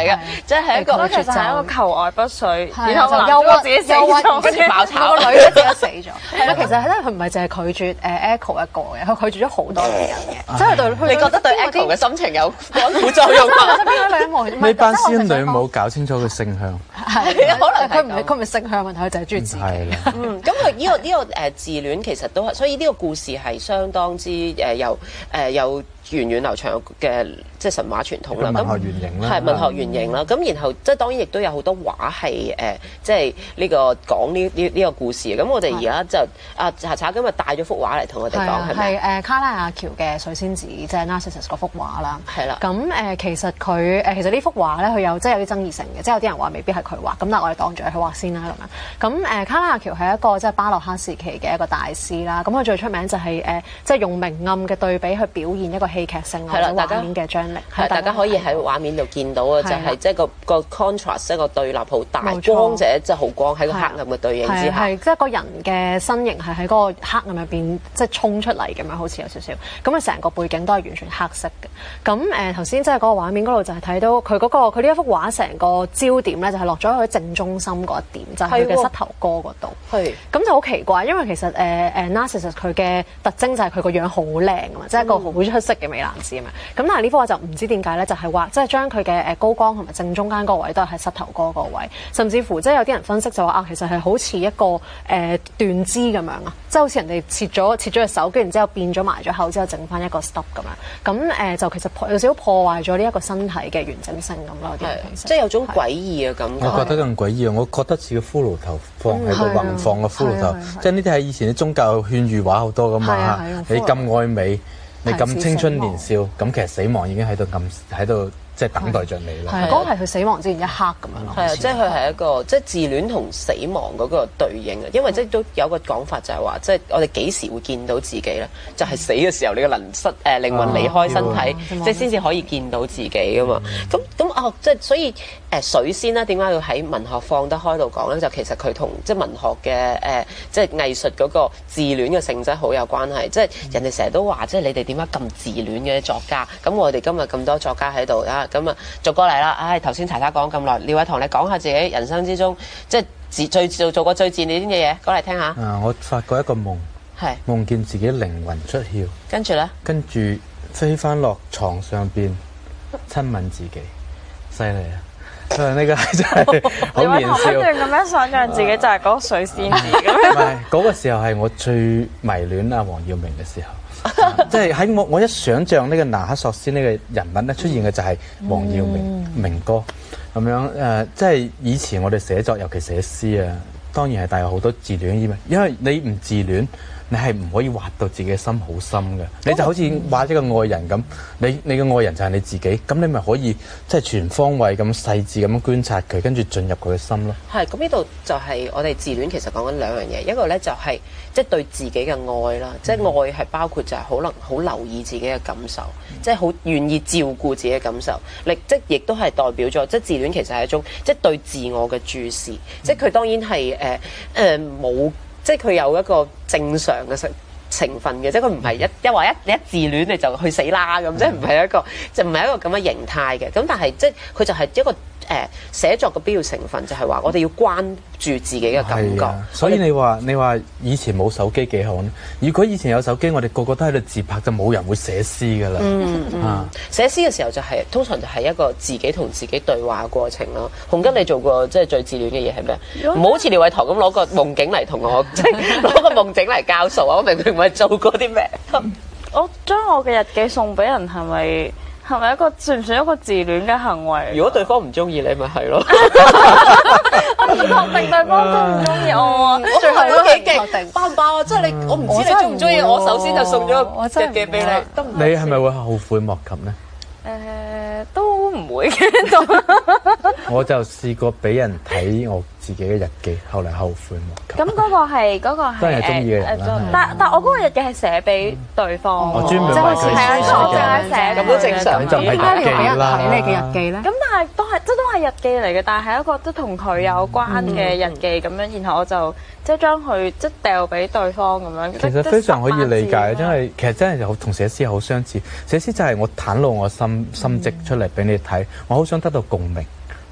即係一個其實係一個求愛不遂， 係然後就男主角自己死咗， 跟住爆炒個女咧自己死咗。係啊，其實咧佢唔係淨係拒絕誒 Echo 一個嘅，佢拒絕咗好多女人嘅。即係對佢， 你覺得對 Echo 嘅心情有副作用嗎？ 邊個女人冇？ 呢班仙女冇搞清楚佢性向， 係可能佢唔係佢唔係性向問題，佢就係中意自己。 係啦。 嗯，咁佢呢個呢、這個誒、呃、自戀其實都係，所以呢個故事係相當之誒、呃、有誒、呃、有源遠流長嘅即係神話傳統啦。 文學原型啦， 係文學原型啦。咁、嗯、然後即係當然亦都有好多畫係誒、呃、即係呢、這個講呢呢呢個故事。咁我哋而家就啊查查今日帶咗幅畫嚟同我哋講係咪？ 係誒卡拉亞喬嘅水仙子，即係 Narcissus 嗰幅畫啦。 係啦。 咁誒、呃、其實佢誒其實呢幅畫咧，佢有即係有啲爭議性嘅，即係有啲人話未必係佢畫。咁但係我哋當住佢畫先啦咁樣。咁誒、呃、卡拉亞喬係一個即係巴洛克時期嘅一個大師啦。咁佢最出名就係、是、誒、呃、即係用明暗嘅對比去表現一個戲劇性或者畫面嘅張力。 係大家可以喺畫面度見到啊，就係即係個個 contrast 一個對立好大， 冇錯光者即係好光喺個黑暗嘅對應之下， 係即係個人嘅身形係喺嗰個黑暗入邊即係衝出嚟咁樣，好似有少少。咁啊成個背景都係完全黑色嘅。咁誒頭先即係嗰個畫面嗰度就係睇到佢嗰、嗰個佢呢一幅畫成個焦點咧就係落咗喺正中心嗰一點，就係佢嘅膝頭哥嗰度。係。咁就好奇怪，因為其實誒誒、呃、Narcissus 佢嘅特徵就係佢個樣好靚啊嘛，即係一個好出色嘅美男子啊嘛。咁但係呢幅畫就唔知點解咧，就係話即係將佢嘅誒高光同埋正中間嗰個位都係喺膝頭哥嗰個位，甚至乎即係有啲人分析就話啊，其實係好似一個誒、呃、斷肢咁樣啊，即係好似人哋切咗切咗隻手，跟住然之後變咗埋咗口之後，整翻一個 stub 咁樣。咁誒、呃、就其實有少少破壞咗呢一個身體嘅完整性咁咯。啲人即係有種詭異嘅感覺。 我覺得更詭異啊！我覺得似個骷髏頭放喺度橫放個骷髏頭，即係呢啲係以前啲宗教勸喻畫好多噶嘛。你咁愛美，你咁青春年少，咁其實死亡已經喺度暗喺度。即係等待着你啦。 係，嗰個係佢死亡之前一刻咁樣咯。 係啊，即係佢係一個即係自戀同死亡嗰個對應啊。因為即係都有個講法就係話，即係我哋幾時會見到自己咧？就係死嘅時候，你個能失誒靈魂離開身體，即係先至可以見到自己噶嘛。咁咁啊，即係所以誒水仙咧，點解要喺文學放得開度講咧？就其實佢同即係文學嘅誒即係藝術嗰個自戀嘅性質好有關係。即係人哋成日都話，即係你哋點解咁自戀嘅作家？咁我哋今日咁多作家喺度啊！咁啊，逐個嚟啦！唉，頭先查查講咁耐，廖偉棠你講下自己人生之中即係自最做做過最自戀嘅嘢，講嚟聽下。 啊，我發過一個夢，係夢見自己靈魂出竅， 跟住咧， 跟住飛翻落床上邊親吻自己，犀利啊！呢、呢個係真係好年少。 不斷咁樣想像自己就係嗰個水仙子咁樣。 唔係嗰個時候係我最迷戀阿黃耀明嘅時候。即係喺我我一想像呢個拿克索斯呢個人物咧出現嘅就係黃耀明、嗯、明哥咁樣誒、呃，即係以前我哋寫作尤其寫詩啊，當然係帶有好多自戀嘅意味，因為你唔自戀，你係唔可以畫到自己嘅心好深嘅，你就好似畫一個愛人咁，你你嘅愛人就係你自己，咁你咪可以即係全方位咁細緻咁樣觀察佢，跟住進入佢嘅心咯。係， 咁呢度就係我哋自戀其實講緊兩樣嘢，一個咧就係即係對自己嘅愛啦，即係、嗯、愛係包括就係可能好留意自己嘅感受，即係好願意照顧自己嘅感受，力即係亦都係代表咗即係自戀其實係一種即係、就是、對自我嘅注視，即係佢當然係誒誒冇。即係佢有一個正常嘅成成分嘅，即係佢唔係一一話一你一自戀你就去死啦咁，即係唔係一個就唔係一個咁嘅形態嘅。咁但係即係佢就係一個誒、呃、寫作嘅必要成分，就係、是、話我哋要關注自己嘅感覺。 啊、所以你話你話以前冇手機幾好呢？如果以前有手機，我哋個個都喺度自拍，就冇人會寫詩㗎啦。 嗯嗯，啊、寫詩嘅時候就係、是、通常就係一個自己同自己對話嘅過程咯。洪吉，你做過即係最自戀嘅嘢係咩？唔好好似廖偉棠咁攞個夢境嚟同我即係攞個夢境嚟教數啊！我明明唔係做過啲咩？ 我將我嘅日記送俾人係咪？係咪一個算唔算一個自戀嘅行為？ 如果對方唔中意你，咪係咯。 我唔確定對方中唔中意我啊！ 我最後都幾勁，爆唔爆啊？即係你，我唔知你中唔中意我。首先就送咗個日記俾你，得唔得？ 你係咪會後悔莫及呢？ 誒，都唔會嘅。 我就試過俾人睇我自己嘅日記，後嚟後悔莫及。 咁嗰個係嗰個係真係中意嘅人啦。 但但我嗰個日記係寫俾對方， 我專門為佢寫嘅， 咁都正常。 就唔係日記啦。 睇你嘅日記咧？ 咁但係都係即都係日記嚟嘅，但係一個都同佢有關嘅日記咁樣，然後我就即係將佢即係掉俾對方咁樣。 其實非常可以理解，因為其實真係好同寫詩好相似。寫詩就係我袒露我心心跡出嚟俾你睇，我好想得到共鳴。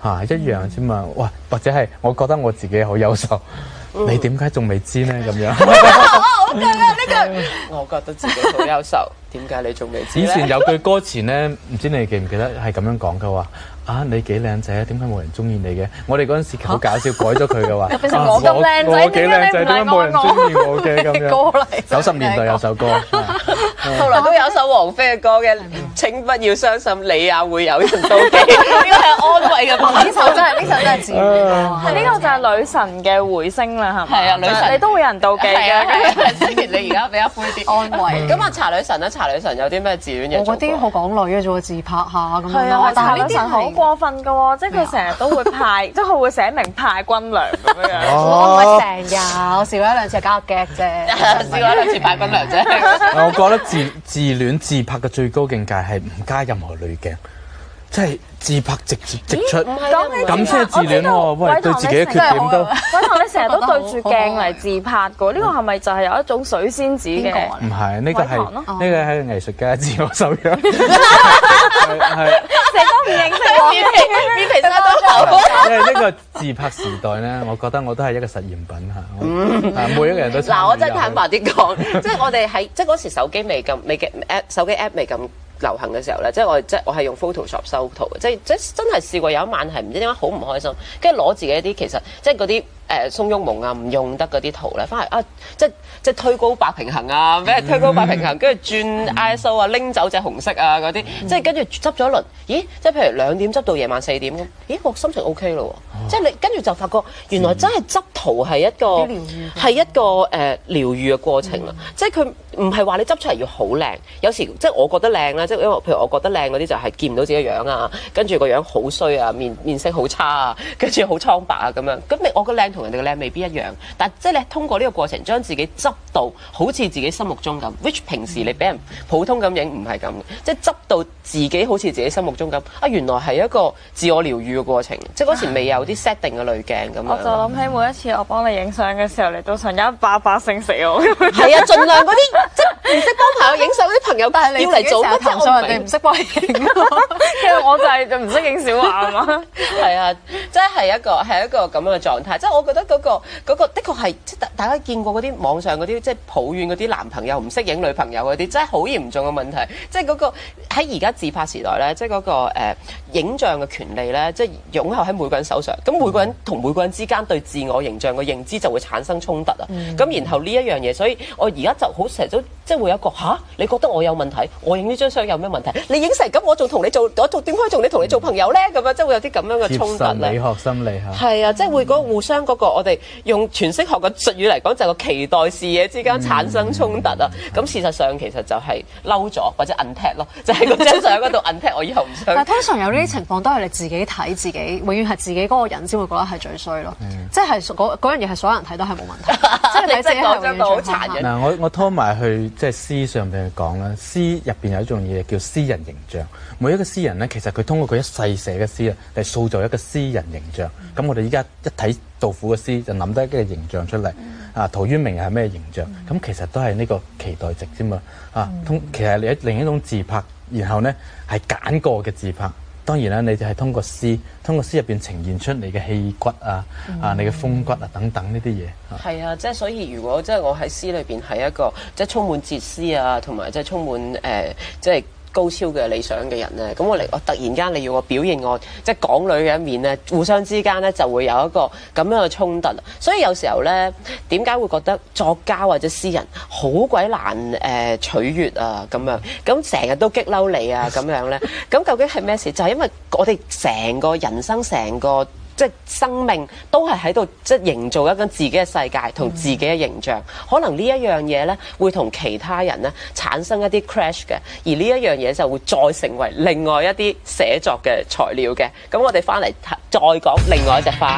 嚇一樣啫嘛。哇，或者係我覺得我自己好優秀，嗯、你點解仲未知呢？咁樣。 好嘅呢句，我覺得自己好優秀，點解你仲未知呢？ 以前有句歌詞咧，唔知你記唔記得係咁樣講嘅話。啊！你幾靚仔啊？點解冇人中意你嘅？我哋嗰陣時好搞笑，改咗佢嘅話。 變成我咁靚仔， 我幾靚仔，點解冇人中意我嘅咁樣？ 歌嚟， 九十年代有首歌， 後來都有首王菲嘅歌嘅，請不要相信你也會有人妒忌。呢個係安慰嘅歌。 呢首真係呢首真係自然歌。 係呢個就係女神嘅回聲啦，係咪？ 係啊，女神你都會有人妒忌嘅。 你而家比較灰啲安慰。咁啊，茶女神咧，茶女神有啲咩自戀嘢？ 我嗰啲好港女嘅啫喎，自拍下咁樣。 係啊， 但係呢啲茶女神好過分㗎喎，即係佢成日都會派，即係佢會寫明派軍糧咁樣。 我唔係成日，我試過一兩次搞個 gag 啫， 試過一兩次派軍糧啫。 我覺得自自戀自拍嘅最高境界係唔加任何濾鏡，即係自拍直接直出，咁先係自戀喎。喂，對自己嘅缺點都。 偉棠，你成日都對住鏡嚟自拍㗎，呢個係咪就係有一種水仙子嘅？ 唔係，呢個係呢個係藝術家自我修養。係成日都唔認識我， 面皮面皮生得好。 因為呢個自拍時代咧，我覺得我都係一個實驗品嚇。每一個人都嗱，我真係坦白啲講，即係我哋喺即係嗰時手機未咁未嘅 app 手機 app 未咁流行嘅時候咧，即係我即係我係用 Photoshop 修圖嘅，即係即係真係試過有一晚係唔知點解好唔開心，跟住攞自己一啲其實即係嗰啲誒鬆郁蒙啊唔用得嗰啲圖咧，翻嚟啊即係即係推高白平衡啊，咩推高白平衡，跟住轉 I S O 啊，拎走隻紅色啊嗰啲，即係跟住執咗一輪，咦？即係譬如兩點執到夜晚四點咁，咦？我心情 O K 咯喎，即係你跟住就發覺原來真係執圖係一個係一個誒療愈嘅過程啦，即係佢唔係話你執出嚟要好靚，有時即係我覺得靚啦，即係因為譬如我覺得靚嗰啲就係見唔到自己樣啊，跟住個樣好衰啊，面面色好差啊，跟住好蒼白啊咁樣，咁你我個靚同人哋嘅靚未必一樣，但即係你通過呢個過程將自己執到好似自己心目中咁 which 平時你俾人普通咁影唔係咁嘅，即係執到自己好似自己心目中咁啊，原來係一個自我療愈嘅過程，即係嗰時未有啲 set 定嘅濾鏡咁樣。 我就諗起每一次我幫你影相嘅時候，你都想一巴巴聲死我。 係啊，盡量嗰啲即係唔識幫朋友影相嗰啲朋友，但係你要嚟做乜投訴人哋唔識幫你影？ 因為我就係就唔識影小畫啊嘛。 係啊，即係一個係一個咁樣嘅狀態，即係我覺得嗰個嗰個的確係即係大家見過嗰啲網上嗰啲即係抱怨嗰啲男朋友唔識影女朋友嗰啲，真係好嚴重嘅問題。即係嗰個喺而家自拍時代咧，即係嗰個誒影像嘅權利咧，即係擁有喺每個人手上。咁每個人同每個人之間對自我形象嘅認知就會產生衝突啊。咁、嗯、然後呢一樣嘢，所以我而家就好成日都即係會有一個吓，你覺得我有問題，我影呢張相有咩問題？你影成咁，我仲同你做，我仲點可以同你同你做朋友咧？咁樣即係會有啲咁樣嘅衝突咧。 理學心理嚇。係啊，即係會嗰互相嗰、嗰個我哋用詮釋學嘅術語嚟講，就係個期待視野之間產生衝突啊。咁、嗯、事實上其實就係嬲咗或者 untag 咯，就喺個張相嗰度 untag 我以後唔想。 但係通常有呢啲情況都係你自己睇自己，永遠係自己嗰個人先會覺得係最衰咯。嗯、即係嗰嗰樣嘢係所有人睇都係冇問題。即係你自己係講咗好殘忍。 嗱，我我拖埋去即係詩上邊去講啦。詩入邊有一種嘢叫詩人形象。每一個詩人咧，其實佢通過佢一世寫嘅詩啊，嚟塑造一個詩人形象。咁、嗯、我哋依家一睇杜甫嘅詩，就諗得一個形象出嚟。嗯、啊，陶淵明係咩形象？咁、嗯、其實都係呢個期待值啫嘛。啊，通其實你另一種自拍，然後咧係揀過嘅自拍。當然啦，你就係通過詩，通過詩入邊呈現出你嘅氣骨啊，嗯、啊，你嘅風骨啊等等呢啲嘢。 係啊，即係所以如果即係我喺詩裏邊係一個即係充滿哲思啊，同埋即係充滿誒、呃、即係高超嘅理想嘅人咧，咁我嚟我突然間你要我表現我即係港女嘅一面咧，互相之間咧就會有一個咁樣嘅衝突。所以有時候咧，點解會覺得作家或者詩人好鬼難誒、呃、取悅啊咁樣，咁成日都激嬲你啊咁樣咧？咁究竟係咩事？就係、是、因為我哋成個人生成個。即係生命都係喺度，即係營造一個自己嘅世界同自己嘅形象。嗯、可能呢一樣嘢咧，會同其他人咧產生一啲 crash 嘅，而呢一樣嘢就會再成為另外一啲寫作嘅材料嘅。咁我哋翻嚟再講另外一隻花。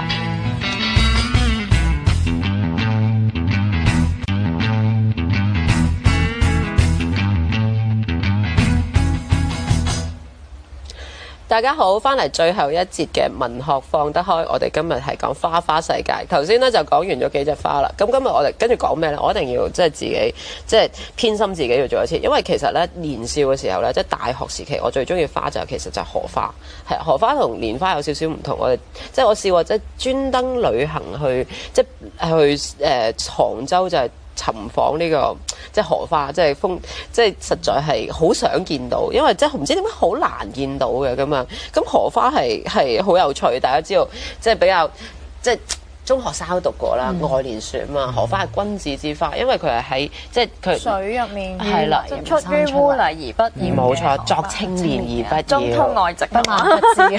大家好，翻嚟最後一節嘅文學放得開，我哋今日係講花花世界。頭先咧就講完咗幾隻花啦，咁今日我哋跟住講咩咧？我一定要即係自己即係偏心自己要做一次，因為其實咧年少嘅時候咧，即係大學時期，我最中意花就其實就係荷花。係荷花同蓮花有少少唔同，我哋即係我試過即係專登旅行去即係去誒、呃、杭州就係、是。尋訪呢個即係荷花，即係風，即係實在係好想見到，因為即係唔知點解好難見到嘅咁樣。咁荷花係係好有趣，大家知道即係比較即係。中學生都讀過啦，愛蓮樹啊嘛，荷花係君子之花，因為佢係喺即係佢水入面， 係啦， 出於污泥而不染， 冇錯，作青年而不要， 中通外直不蔓不枝。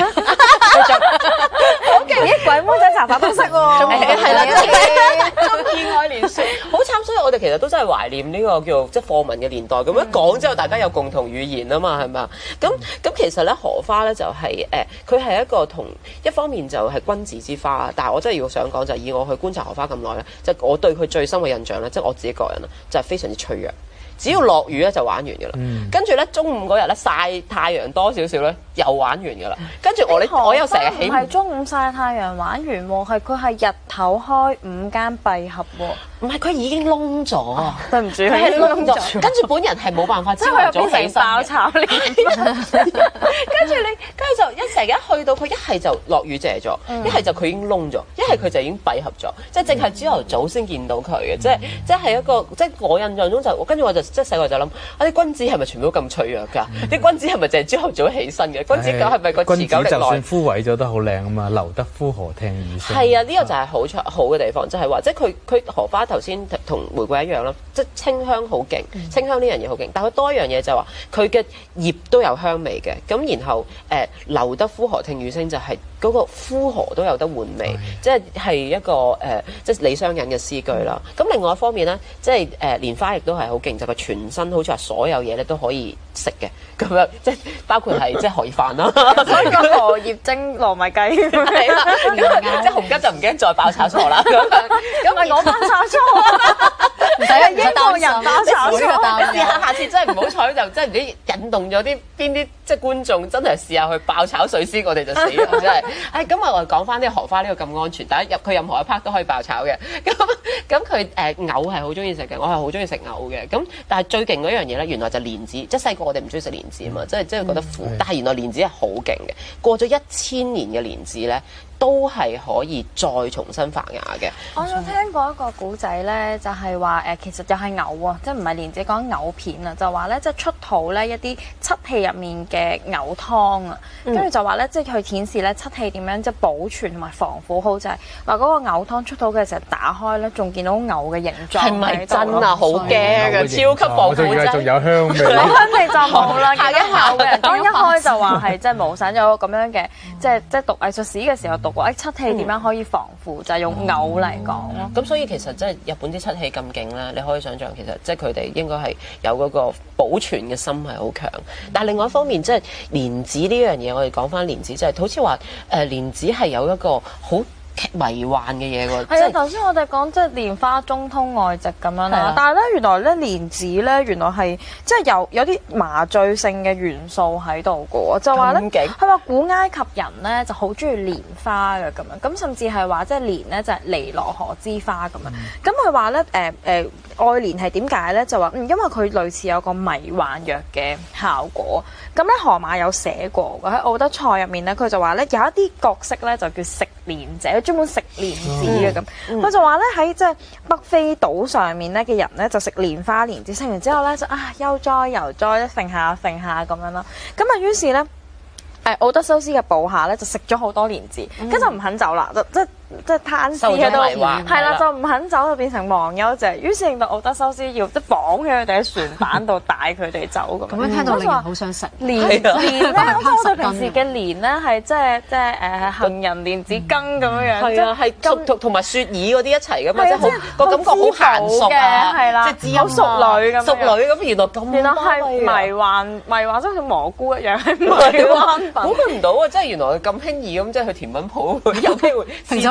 好勁！啲鬼妹仔茶飯都識喎， 係啦，中意愛蓮樹，好慘，所以我哋其實都真係懷念呢個叫即係課文嘅年代。咁一講之後，大家有共同語言啊嘛，係咪啊？咁咁其實咧，荷花咧就係誒，佢係一個同一方面就係君子之花，但係我真係要想講。就以我去觀察荷花咁耐咧，就我對佢最深嘅印象咧，即係我自己個人啦，就係非常之脆弱。只要落雨咧就玩完㗎啦，嗯、跟住咧中午嗰日咧曬太陽多少少咧又玩完㗎啦。跟住我咧我又成日起唔係中午曬太陽玩完喎，係佢係日頭開午間閉合喎。 唔係佢已經燶咗啊！ 對唔住， 佢係燶咗。跟住本人係冇辦法朝頭早起身爆炒呢？ 跟住你跟住就一成日一去到佢一係就落雨謝咗，一係就佢已經燶咗，一係佢就已經閉合咗，即係淨係朝頭早先見到佢嘅，即係即係一個即係我印象中就跟住我就即係細個就諗啊啲君子係咪全部都咁脆弱㗎？啲君子係咪淨係朝頭早起身嘅？君子狗係咪個持久力耐？ 君子就算枯萎咗都好靚啊嘛，留得夫何聽雨聲。 係啊，呢個就係好好嘅地方，就係話即係佢佢荷花。頭先同玫瑰一樣啦，即係清香好勁，清香呢樣嘢好勁。但係佢多一樣嘢就係話，佢嘅葉都有香味嘅。咁然後誒、呃，留得夫何聽雨聲就係嗰個夫荷都有得換味，的即係係一個誒、呃，即係李商隱嘅詩句啦。咁、嗯、另外一方面咧，即係誒蓮花亦都係好勁，就係、是、全身好似話所有嘢咧都可以食嘅，咁樣即係包括係即係荷葉飯啦， 所以個荷葉蒸糯米雞係啦，即係紅吉就唔驚再爆炒錯啦。咁咪我爆炒錯。 唔使啊！ 英國人爆炒錯， 試下下次真係唔好彩就真係唔知引動咗啲邊啲即係觀眾真係試下去爆炒水仙，我哋就死啦真係。誒咁啊，我哋講翻啲荷花呢個咁安全，但係入佢任何一 part 都可以爆炒嘅。咁咁佢誒藕係好中意食嘅，我係好中意食藕嘅。咁但係最勁嗰樣嘢咧，原來就蓮子。即係細個我哋唔中意食蓮子啊嘛，即係即係覺得苦。嗯、但係原來蓮子係好勁嘅，過咗一千年嘅蓮子咧，都係可以再重新發芽嘅。 我有聽過一個古仔咧，就係話誒，其實就係藕啊，即係唔係蓮子講藕片啊，就話咧即係出土咧一啲漆器入面嘅藕湯啊，跟住、嗯、就話咧即係佢顯示咧漆器點樣即係保存同埋防腐好，就係話嗰個藕湯出土嘅時候打開咧，仲見到藕嘅形狀。係咪真啊？好驚啊！超級防腐劑， 仲有香味。 香味就冇啦。下一考嘅人當一開就話係即係冇散咗咁樣嘅，即係即係讀藝術史嘅時候讀過誒漆器點樣可以防腐，就係用藕嚟講咯。 咁所以其實即係日本啲漆器咁勁咧，你可以想象其實即係佢哋應該係有嗰個保存嘅心係好強。但係另外一方面，即係蓮子呢樣嘢，我哋講翻蓮子，即係好似話誒蓮子係有一個好迷幻嘅嘢喎。 係啊，頭先我哋講即係蓮花中通外直咁樣啦，但係咧原來咧蓮子咧原來係即係有有啲麻醉性嘅元素喺度嘅喎，就話咧佢話古埃及人咧就好中意蓮花嘅咁樣，咁甚至係話即係蓮咧就係尼羅河之花咁樣，咁佢話咧誒誒愛蓮係點解咧？就話嗯因為佢類似有個迷幻藥嘅效果，咁咧荷馬有寫過喺《奧德賽》入面咧，佢就話咧有一啲角色咧就叫食蓮者，專門食蓮子嘅咁，佢、嗯、就話咧喺即係北非島上面咧嘅人咧就食蓮花蓮子，食完之後咧就啊悠哉悠哉，揈下揈下咁樣咯，咁啊於是咧誒奧德修斯嘅部下咧就食咗好多蓮子，跟住、嗯、就唔肯走啦，就即係。即係攤屍喺度，係啦，就唔肯走就變成忘憂者。於是令到奧德修斯要即係綁起佢哋喺船板度帶佢哋走咁。 咁樣聽到令人好想食蓮蓮咧，我哋平時嘅蓮咧係即係即係誒杏仁蓮子羹咁樣樣， 係啊，係同同同埋雪耳嗰啲一齊㗎嘛，即係個感覺好嫻熟啊， 係啦， 即係好熟女咁，熟女咁原來咁， 原來係迷幻迷幻，即係好似蘑菇一樣係迷幻品。 估佢唔到啊！即係原來佢咁輕易咁，即係去甜品鋪有機會試到。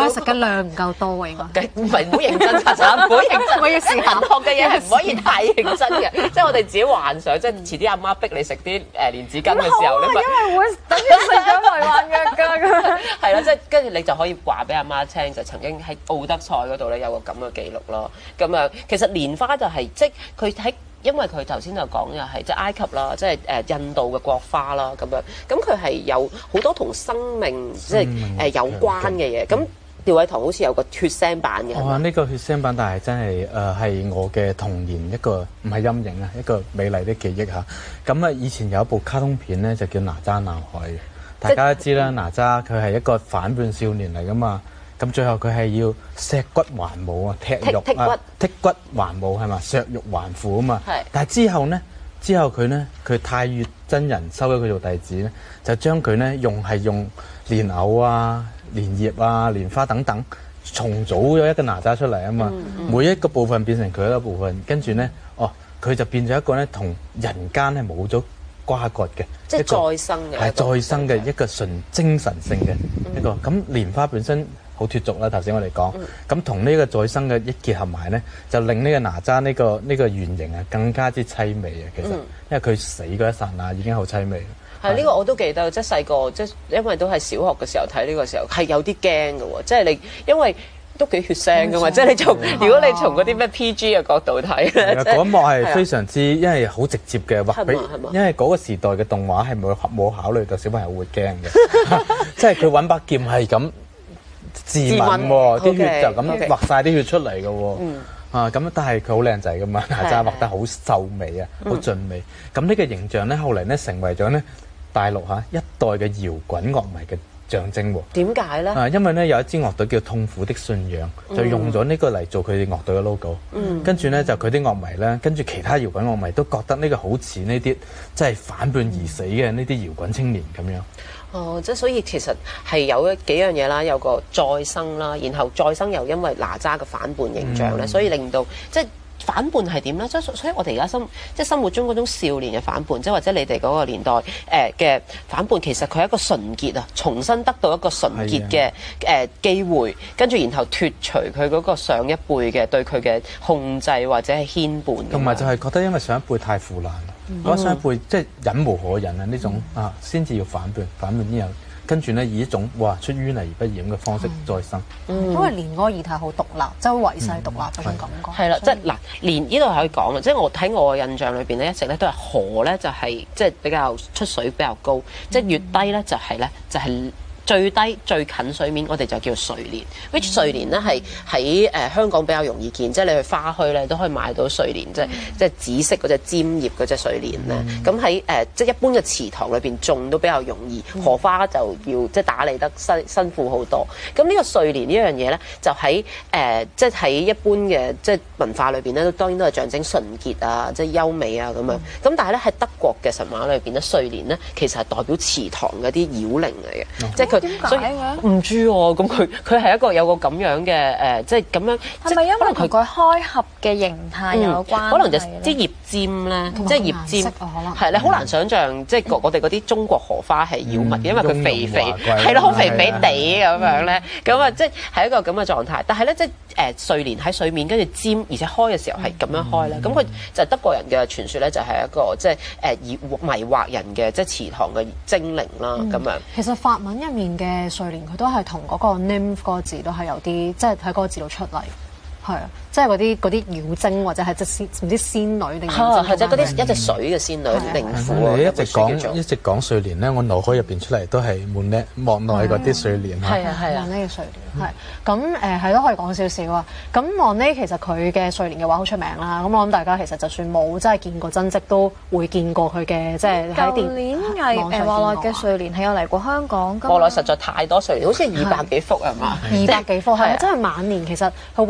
佢食嘅量唔夠多啊，應該。 唔係唔好認真查查，唔好認真。 我要試下學嘅嘢係唔可以太認真嘅，即係我哋自己幻想，即係遲啲阿媽逼你食啲誒蓮子羹嘅時候，你咪因為會等於食咗迷幻藥㗎咁樣。 係啦，即係跟住你就可以話俾阿媽聽，就曾經喺奧德賽嗰度咧有個咁嘅記錄咯。咁啊，其實蓮花就係即係佢喺。因為佢頭先就講又係即係埃及啦，即係誒印度嘅國花啦咁樣，咁佢係有好多同生命即係誒有關嘅嘢。咁廖偉棠好似有個血腥版嘅。 哇！呢個血腥版，但係真係誒係我嘅童年一個唔係陰影啊，一個美麗的記憶嚇。咁啊，以前有一部卡通片咧，就叫《哪吒鬧海》嘅，大家都知啦，哪吒佢係一個反叛少年嚟噶嘛。咁最後佢係要削骨還母啊，踢肉剔剔骨啊，剔骨還母係嘛，削肉還父啊嘛。 係。 但係之後呢，之後佢呢，佢太乙真人收咗佢做弟子呢，就將佢呢用係用蓮藕啊、蓮葉啊、蓮花等等重組咗一個哪吒出嚟啊嘛。嗯嗯、每一個部分變成佢一個部分，跟住呢，哦，佢就變咗一個呢，同人間係冇咗瓜葛嘅， 即係再生嘅， 係再生嘅一個純精神性嘅、嗯、一個。咁蓮花本身好脫俗啦，頭先我哋講，咁同呢個再生嘅一結合埋咧，就令呢個哪吒呢、呢個呢、呢個原型啊更加之凄美啊！其實，嗯、因為佢死嗰一剎那已經好凄美。 係呢、呢個我都記得，即係細個，即係因為都係小學嘅時候睇呢個時候，係有啲驚嘅喎，即係你因為都幾血腥嘅嘛，即係你從如果你從嗰啲咩 P G 嘅角度睇咧， 嗰一幕係非常之，因為好直接嘅畫俾，因為嗰個時代嘅動畫係冇冇考慮到小朋友會驚嘅，即係佢揾把劍係咁。自刎喎，啲血就咁畫晒啲血出嚟嘅喎，啊咁，但係佢好靚仔噶嘛，哪吒畫得好秀美啊，好俊美。咁呢個形象咧，後嚟咧成為咗咧大陸嚇一代嘅搖滾樂迷嘅象徵喎。點解咧？啊，因為咧有一支樂隊叫痛苦的信仰，就用咗呢個嚟做佢哋樂隊嘅 logo。嗯，跟住咧就佢啲樂迷咧，跟住其他搖滾樂迷都覺得呢個好似呢啲即係反叛而死嘅呢啲搖滾青年咁樣。 哦，即係所以其實係有幾樣嘢啦，有個再生啦，然後再生又因為哪吒嘅反叛形象咧，嗯、所以令到即係反叛係點咧？即係所以我哋而家生即係生活中嗰種少年嘅反叛，即係或者你哋嗰個年代誒嘅、呃、反叛，其實佢係一個純潔啊，重新得到一個純潔嘅誒機會，跟住然後脫除佢嗰個上一輩嘅對佢嘅控制或者係牽絆， 同埋就係覺得因為上一輩太腐爛。我、嗯、上一輩即係忍無可忍啊！呢種、嗯、啊，先至要反叛，反叛之後，跟住咧以一種哇出淤泥而不染嘅方式再生。 嗯，因為連嗰個議題好獨立，即係遺世獨立嗰種感覺。 係啦、嗯，即係嗱，連呢度係可以講嘅，即係我喺我嘅印象裏邊咧，一直咧都係河咧就係即係比較出水比較高，嗯、即係越低咧就係咧就係、是。最低最近水面，我哋就叫睡蓮。which 睡蓮咧係喺誒香港比較容易見，即係你去花墟咧都可以買到睡蓮，即係即係紫色嗰隻尖葉嗰隻睡蓮咧。咁喺誒即係一般嘅池塘裏邊種都比較容易，荷花就要即係打理得辛辛苦好多。咁呢個睡蓮呢樣嘢咧，就喺誒即係喺一般嘅即係文化裏邊咧，都當然都係象徵純潔啊，即係優美啊咁樣。咁但係咧喺德國嘅神話裏邊咧，睡蓮咧其實係代表池塘嗰啲妖靈嚟嘅，即係佢。 點解嘅？ 唔知喎，咁佢佢係一個有個咁樣嘅誒，即係咁樣。 係咪因為同佢開合嘅形態有關？ 可能就啲葉尖咧，即係葉尖。係你好難想像，即係我哋嗰啲中國荷花係妖物嘅，因為佢肥肥，係咯，好肥肥地咁樣咧。咁啊，即係係一個咁嘅狀態。但係咧，即係誒睡蓮喺水面，跟住尖，而且開嘅時候係咁樣開咧。咁佢就係德國人嘅傳說咧，就係一個即係誒以迷惑人嘅即係池塘嘅精靈啦咁樣。 其實法文入面嘅睡蓮佢都係同嗰個 nymph 嗰個字都係有啲，即係喺嗰個字度出嚟，係啊，即係嗰啲嗰啲妖精或者係即仙唔知仙女定係或者嗰啲一隻水嘅仙女靈婦。 你一直講一直講睡蓮咧，我腦海入邊出嚟都係門呢莫內嗰啲睡蓮嚇。 係啊係啊， 莫內嘅睡蓮係咁誒係都可以講少少啊。咁莫內其實佢嘅睡蓮嘅話好出名啦。咁我諗大家其實就算冇真係見過真跡，都會見過佢嘅即係喺電。 舊年係誒莫內嘅睡蓮係有嚟過香港。 莫內實在太多睡蓮，好似二百幾幅係嘛？ 二百幾幅係啊，真係晚年其實佢畫好多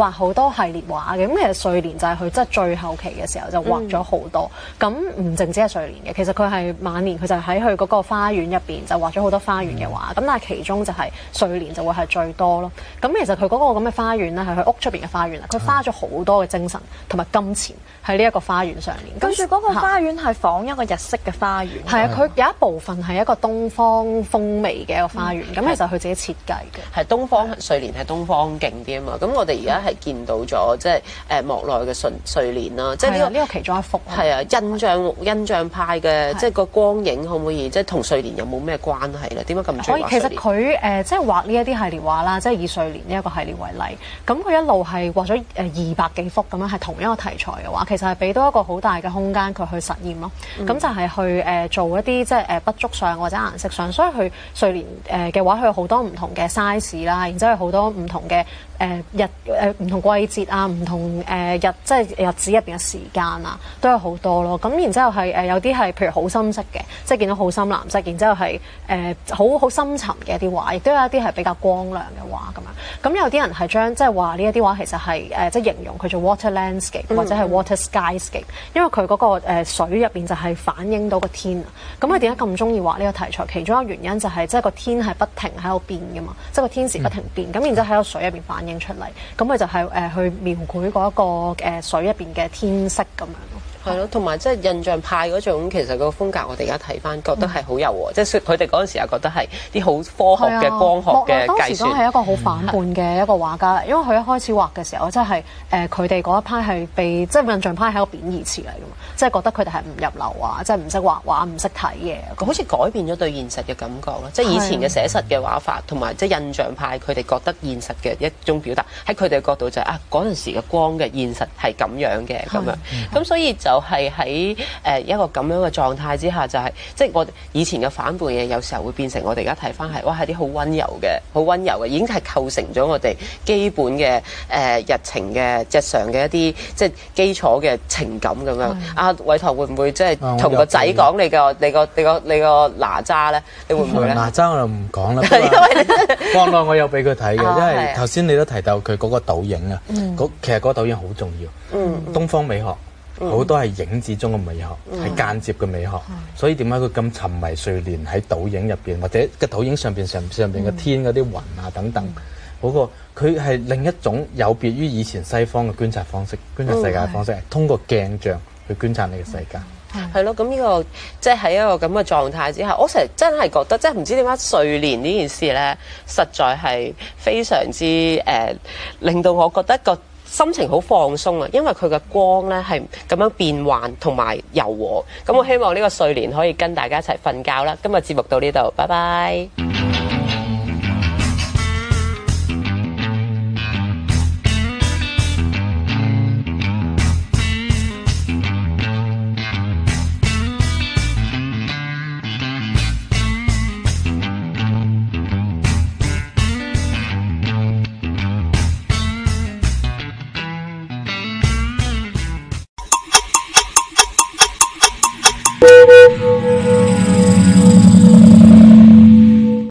多系列畫嘅。咁其實睡蓮就係佢即係最後期嘅時候就畫咗好多。咁唔淨止係睡蓮嘅，其實佢係晚年佢就喺佢嗰個花園入邊就畫咗好多花園嘅畫。咁、嗯、但係其中就係睡蓮就會係最多咯。咁其實佢嗰個咁嘅花園咧係佢屋出邊嘅花園啊，佢花咗好多嘅精神同埋金錢喺呢一個花園上面。 跟住嗰個花園係仿一個日式嘅花園。 係啊，佢有一部分係一個東方風味嘅一個花園。咁、嗯、其實佢自己設計嘅。 係東方睡蓮係東方勁啲啊嘛。咁我哋而家係見到咗即係誒莫奈嘅睡睡蓮啦。即係呢個呢個其中一幅。 係啊，印象印象派嘅即係個光影可唔可以即係同睡蓮有冇咩關係咧？點解咁中意畫睡蓮？ 其實佢誒即係畫呢一啲系列畫啦，即係以睡蓮呢一個系列為例。咁佢一路係畫咗誒二百幾幅咁樣，係同一個題材嘅畫，其實係俾到一個好大嘅空間佢去實驗咯。咁、嗯、就係去誒、呃、做一啲即係誒筆觸上或者顏色上，所以佢睡蓮誒嘅畫佢有好多唔同嘅 size 啦，然之後有好多唔同嘅誒、呃、日誒唔、呃、同季節啊，唔同誒、呃、日即係日子入邊嘅時間啊，都有好多咯。咁然之後係誒有啲係譬如好深色嘅，即係見到好深藍色，然之後係誒好好深沉嘅一啲畫，亦都有一啲係比較光亮嘅畫咁樣。咁有啲人係將即係話呢一啲畫其實係誒、呃、即係形容佢做 water landscape 或者係 water skyscape，因為佢嗰、那個、呃、水入邊就係反映到個天啊。咁佢點解咁中意畫呢個題材？其中一個原因就係、是、即係個天係不停喺度變噶嘛，即係個天時不停變。咁、嗯、然之後喺個水入邊反映出嚟，咁佢就係、是、誒、呃、去描繪嗰一個誒、呃、水入邊嘅天色咁樣咯。 係咯，同埋即係印象派嗰種，其實個風格我哋而家睇翻，覺得係好柔和，嗯、即係佢哋嗰陣時又覺得係啲好科學嘅光學嘅計算。當時都係一個好反叛嘅一個畫家，因為佢一開始畫嘅時候，即係誒佢哋嗰一派係被即係印象派係一個貶義詞嚟㗎嘛，即係覺得佢哋係唔入流啊，即係唔識畫畫、唔識睇嘢。 好似改變咗對現實嘅感覺咯，即係以前嘅寫實嘅畫法，同埋即係印象派佢哋覺得現實嘅一種表達，喺佢哋嘅角度就係、是、啊嗰陣時嘅光嘅現實係咁樣嘅咁樣，咁所以就係喺誒一個咁樣嘅狀態之下，就係、是、即係我以前嘅反叛嘢，有時候會變成我哋而家睇翻係，哇係啲好溫柔嘅，好溫柔嘅，已經係構成咗我哋基本嘅誒、呃、日程嘅日常嘅一啲即係基礎嘅情感咁樣。阿偉棠會唔會即係同個仔講你個你個你個你個哪吒咧？你會唔會咧？ 哪吒我就唔講啦。國內我有俾佢睇嘅，因為頭先你都提到佢嗰個倒影啊，嗰其實嗰個倒影好重要。嗯，東方美學。好多係影子中嘅美學，係、嗯、間接嘅美學，嗯、所以點解佢咁沉迷睡蓮喺倒影入邊，或者個倒影上邊上上邊嘅天嗰啲雲啊等等，嗰、嗯、個佢係另一種有別於以前西方嘅觀察方式、觀察世界嘅方式，係、嗯、通過鏡像去觀察你嘅世界。 係咯、嗯，咁呢、這個即係喺一個咁嘅狀態之下，我成日真係覺得，即係唔知點解睡蓮呢件事咧，實在係非常之誒、呃，令到我覺得個心情好放鬆啊，因為佢嘅光咧係咁樣變幻同埋柔和，咁我希望呢個睡蓮可以跟大家一齊瞓覺啦。今日節目到呢度，拜拜。